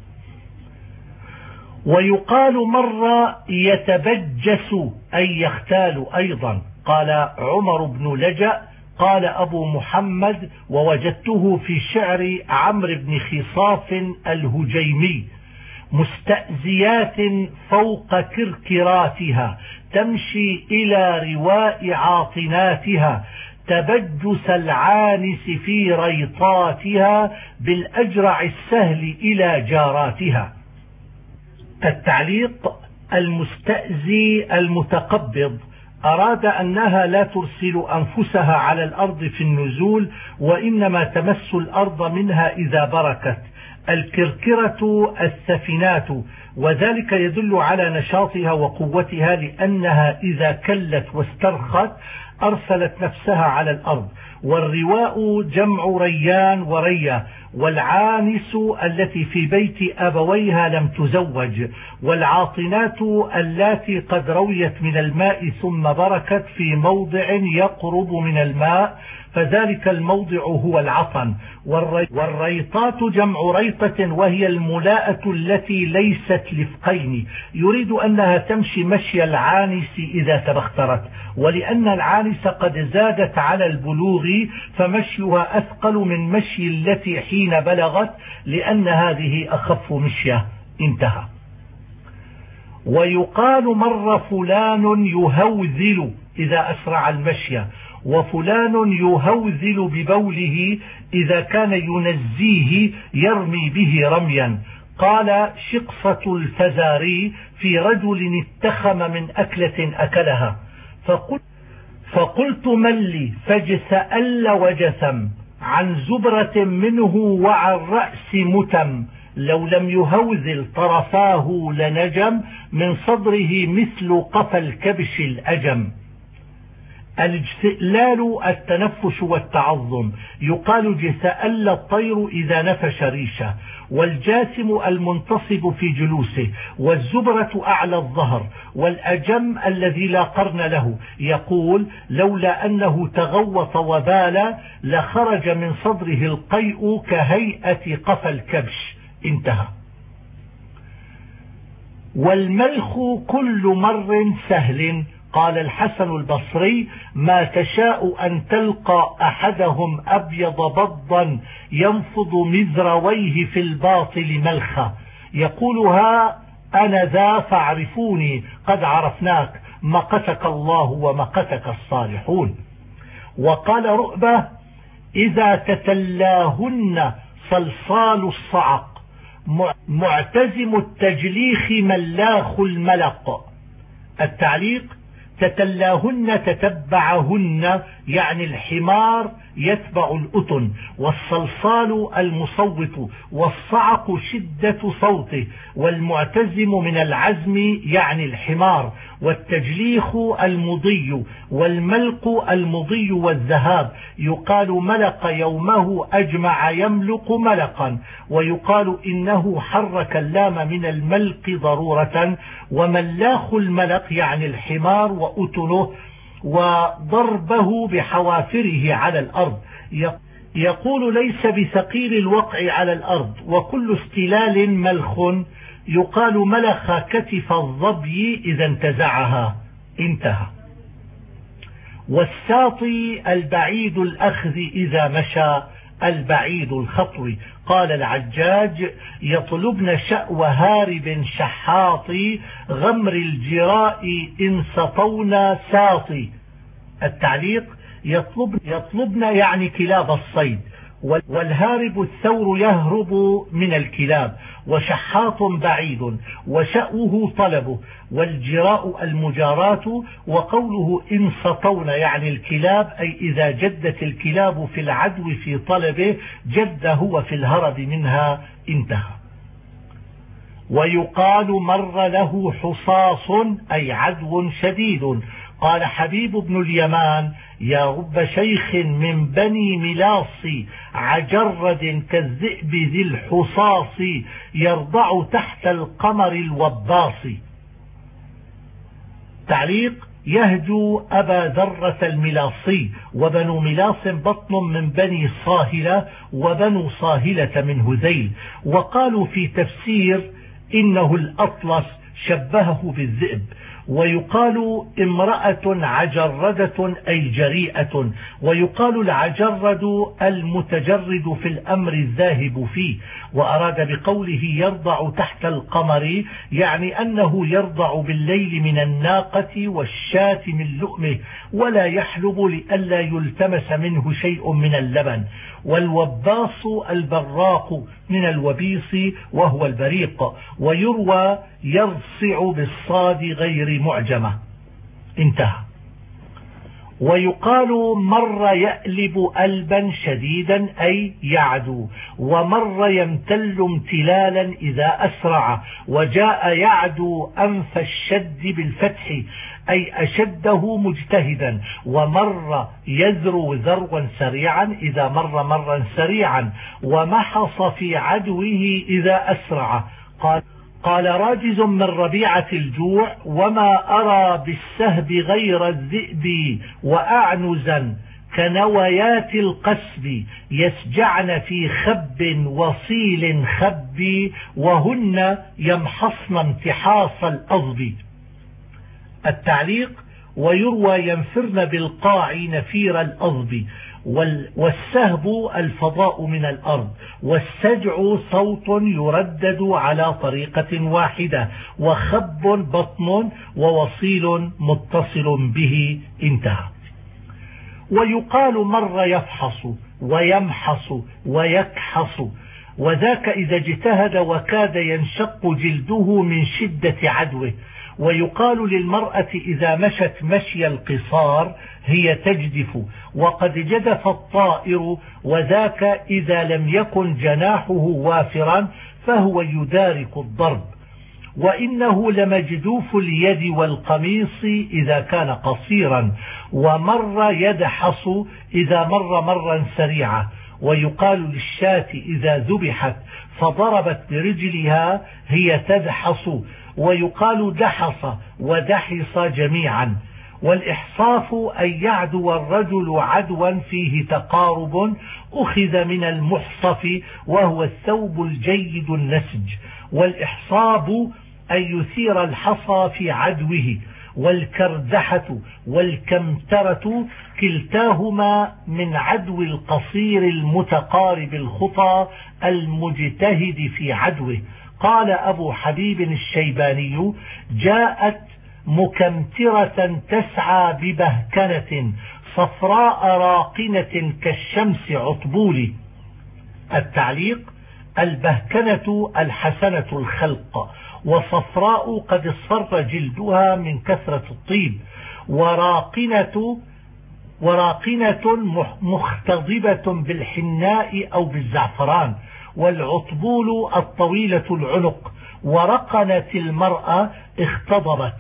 ويقال مر يتبجس أي يختال أيضا. قال عمر بن لجأ: قال أبو محمد: ووجدته في شعر عمرو بن خصاف الهجيمي: مستأزيات فوق كركراتها، تمشي إلى رواء عاطناتها، تبجس العانس في ريطاتها، بالأجرع السهل إلى جاراتها. التعليق: المستأزي المتقبض، أراد أنها لا ترسل أنفسها على الأرض في النزول، وإنما تمس الأرض منها إذا بركت. الكركرة السفينات، وذلك يدل على نشاطها وقوتها، لأنها إذا كلت واسترخت أرسلت نفسها على الأرض. والرواء جمع ريان وريا. والعانس التي في بيت أبويها لم تزوج. والعاطنات اللاتي قد رويت من الماء ثم بركت في موضع يقرب من الماء، فذلك الموضع هو العطن. والريطات جمع ريطة، وهي الملاءة التي ليست لفقين، يريد أنها تمشي مشي العانس إذا تبخترت. ولأن العانس قد زادت على البلوغ فمشيها أثقل من مشي التي حين بلغت، لأن هذه أخف مشية. انتهى. ويقال مر فلان يهوذل إذا أسرع المشي، وفلان يهوذل ببوله إذا كان ينزيه يرمي به رميا. قال شقصة الفزاري: في رجل اتخم من أكلة أكلها، فقلت من لي؟ فاجسأل وجثم عن زبرة منه وعن رأس متم، لو لم يهوذل طرفاه لنجم، من صدره مثل قفا الكبش الأجم. الاجسئلال التنفس والتعظم، يقال جسأل الطير إذا نفش ريشه، والجاسم المنتصب في جلوسه، والزبرة أعلى الظهر، والأجم الذي لا قرن له، يقول لولا أنه تغوط وبال لخرج من صدره القيء كهيئة قفا الكبش. انتهى. والملخ كل مر سهل، قال الحسن البصري ما تشاء أن تلقى أحدهم أبيض بضا ينفض مذرويه في الباطل ملخا، يقولها أنا ذا فاعرفوني قد عرفناك، مقتك الله ومقتك الصالحون. وقال رؤبة إذا تتلاهن صلصال الصعق، معتزم التجليخ ملاخ الملق. التعليق تتلاهن تتبعهن، يعني الحمار يتبع الأتن، والصلصال المصوت، والصعق شدة صوته، والمعتزم من العزم يعني الحمار، والتجليخ المضي، والملق المضي والذهاب، يقال ملق يومه أجمع يملق ملقا، ويقال إنه حرك اللام من الملق ضرورة. وملاخ الملق يعني الحمار وأتنه، وضربه بحوافره على الأرض. يقول ليس بثقيل الوقع على الأرض، وكل استلال ملخ، يقال ملخ كتف الظبي إذا انتزعها. انتهى. والساطي البعيد الأخذ إذا مشى، البعيد الخطو. قال العجاج يطلبن شأو هارب شحاطي، غمر الجراء إن سطونا ساطي. التعليق يطلبن يعني كلاب الصيد، والهارب الثور يهرب من الكلاب، وشحاط بعيد، وشأوه طلبه، والجراء المجاراة. وقوله إن سطون يعني الكلاب، أي إذا جدت الكلاب في العدو في طلبه جد هو في الهرب منها. انتهى. ويقال مر له حصاص أي عدو شديد. قال حبيب بن اليمان يا رب شيخ من بني ملاص، عجرد كالذئب ذي الحصاص، يرضع تحت القمر الوباص. تعليق يهجو أبا ذرة الملاصي، وبنو ملاص بطن من بني صاهلة، وبنو صاهلة من هذيل. وقالوا في تفسير إنه الأطلس شبهه بالذئب. ويقال امرأة عجردة أي جريئة. ويقال العجرد المتجرد في الأمر الذاهب فيه. وأراد بقوله يرضع تحت القمر يعني أنه يرضع بالليل من الناقة والشاة من لؤمه، ولا يحلب لئلا يلتمس منه شيء من اللبن. والوباص البراق من الوبيص وهو البريق. ويروى يرصع بالصاد غير معجمة. انتهى. ويقال مر يألب ألبا شديدا أي يعدو، ومر يمتل امتلالا إذا أسرع. وجاء يعدو أنف الشد بالفتح أي أشده مجتهدا. ومر يذرو ذروا سريعا إذا مر مرا سريعا. ومحص في عدوه إذا أسرع. قال راجز من ربيعة الجوع وما أرى بالسهب غير الذئب، وأعنزا كنويات القسب، يسجعن في خب وصيل خب، وهن يمحصن امتحاص الأضب. التعليق ويروى ينفرن بالقاع نفير الأضب. والسهب الفضاء من الأرض. والسجع صوت يردد على طريقة واحدة. وخب بطن، ووصيل متصل به. انتهى. ويقال مر يفحص ويمحص ويكحص، وذاك إذا اجتهد وكاد ينشق جلده من شدة عدوه. ويقال للمرأة إذا مشت مشي القصار هي تجدف، وقد جدف الطائر، وذاك إذا لم يكن جناحه وافرا فهو يدارك الضرب. وإنه لمجدوف اليد والقميص إذا كان قصيرا، ومر يدحص إذا مر مرا سريعا. ويقال للشاة إذا ذبحت فضربت برجلها هي تدحص، ويقال دحص ودحص جميعا. والإحصاف أن يعدو الرجل عدوا فيه تقارب، أخذ من المحصف وهو الثوب الجيد النسج. والإحصاب أن يثير الحصى في عدوه. والكردحة والكمترة كلتاهما من عدو القصير المتقارب الخطى المجتهد في عدوه. قال أبو حبيب الشيباني: جاءت مكمترة تسعى ببهكنة صفراء راقنة كالشمس عطبول. التعليق: البهكنة الحسنة الخلق، وصفراء قد اصفر جلدها من كثرة الطيب، وراقنة مختضبة بالحناء أو بالزعفران. والعطبول الطويلة العنق. ورقنت المرأة اختضبت.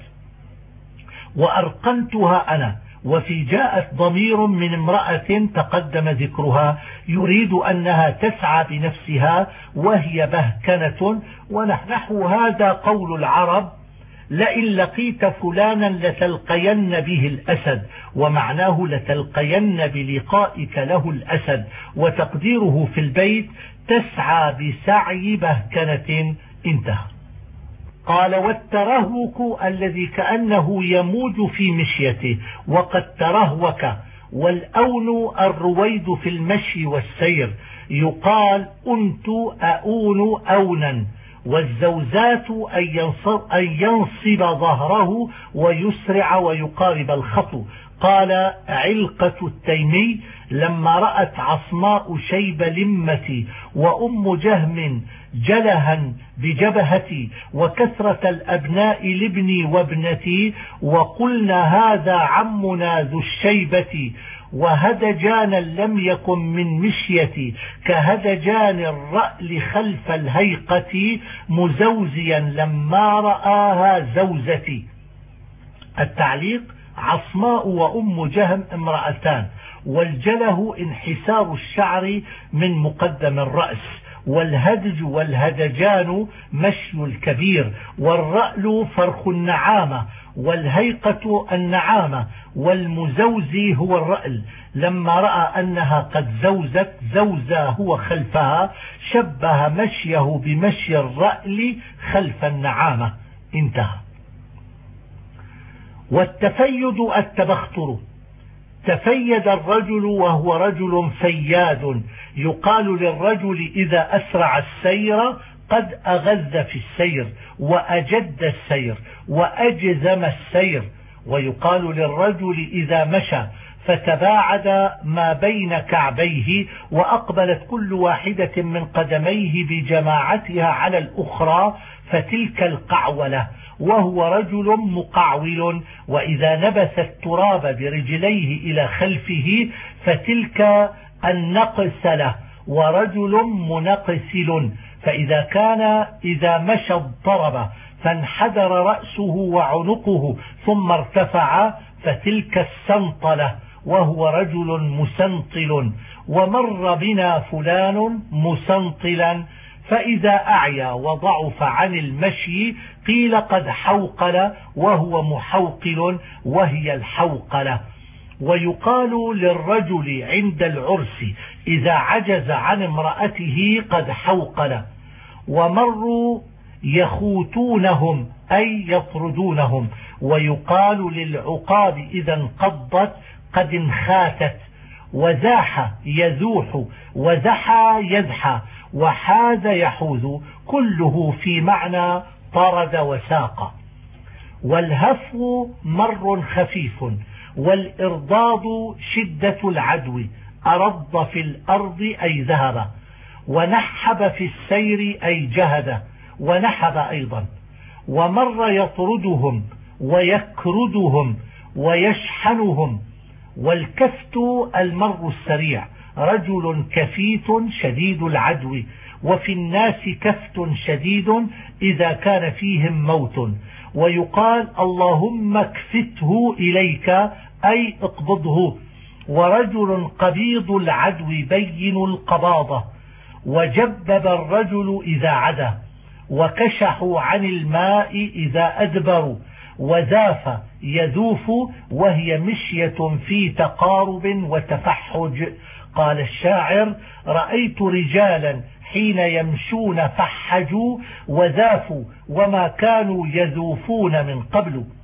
وأرقنتها أنا. وفي جاءت ضمير من امرأة تقدم ذكرها يريد أنها تسعى بنفسها وهي بهكنة. ونحو هذا قول العرب: لئن لقيت فلانا لتلقين به الأسد، ومعناه لتلقين بلقائك له الأسد. وتقديره في البيت: تسعى بسعي بهكنة. انتهى. قال: والترهوك الذي كأنه يموج في مشيته وقد ترهوك. والأون الرويد في المشي والسير، يقال أنت أؤون أونا. والزوزات أن ينصب ظهره ويسرع ويقارب الخطو. قال علقة التيمي: لما رأت عصماء شيب لمتي وأم جهم جلها بجبهتي وكثرة الأبناء لابني وابنتي، وقلنا هذا عمنا ذو الشيبة، وهدجانا لم يكن من مشيتي كهدجان الرأل خلف الهيقة، مزوزيا لما رآها زوزتي. التعليق: عصماء وأم جهم امرأتان. والجله انحسار الشعر من مقدم الرأس. والهدج والهدجان مشي الكبير. والرأل فرخ النعامة. والهيقة النعامة. والمزوزي هو الرأل. لما رأى أنها قد زوزت زوزا هو خلفها، شبه مشيه بمشي الرأل خلف النعامة. انتهى. والتفيد التبختر. تفيد الرجل وهو رجل فياد. يقال للرجل إذا أسرع السير قد أغذ في السير، وأجد السير، وأجزم السير. ويقال للرجل إذا مشى فتباعد ما بين كعبيه وأقبلت كل واحدة من قدميه بجماعتها على الأخرى فتلك القعولة، وهو رجل مقعول. وإذا نبث التراب برجليه إلى خلفه فتلك النقسلة، ورجل منقسل. فإذا كان إذا مشى اضطرب فانحدر رأسه وعنقه ثم ارتفع فتلك السنطلة، وهو رجل مسنطل. ومر بنا فلان مسنطلا، فإذا أعيا وضعف عن المشي قيل قد حوقل، وهو محوقل، وهي الحوقلة. ويقال للرجل عند العرس إذا عجز عن امرأته قد حوقل. ومروا يخوتونهم أي يطردونهم. ويقال للعقاب إذا انقضت قد انخاتت. وزاح يزوح، وزحى يزحى، وحاز يحوز، كله في معنى طرد وساق. والهفو مر خفيف. والإرضاض شدة العدو، أرض في الأرض أي ذهب. ونحب في السير أي جهد، ونحب أيضا. ومر يطردهم ويكردهم ويشحنهم. والكفت المر السريع، رجل كفيت شديد العدو، وفي الناس كفت شديد إذا كان فيهم موت. ويقال اللهم اكفته إليك أي اقبضه. ورجل قبيض العدو بين القباضة. وجبب الرجل إذا عدا، وكشحوا عن الماء إذا أدبروا. وزاف يذوف وهي مشية في تقارب وتفحج. قال الشاعر رأيت رجالا حين يمشون فحجوا وزافوا وما كانوا يذوفون من قبل.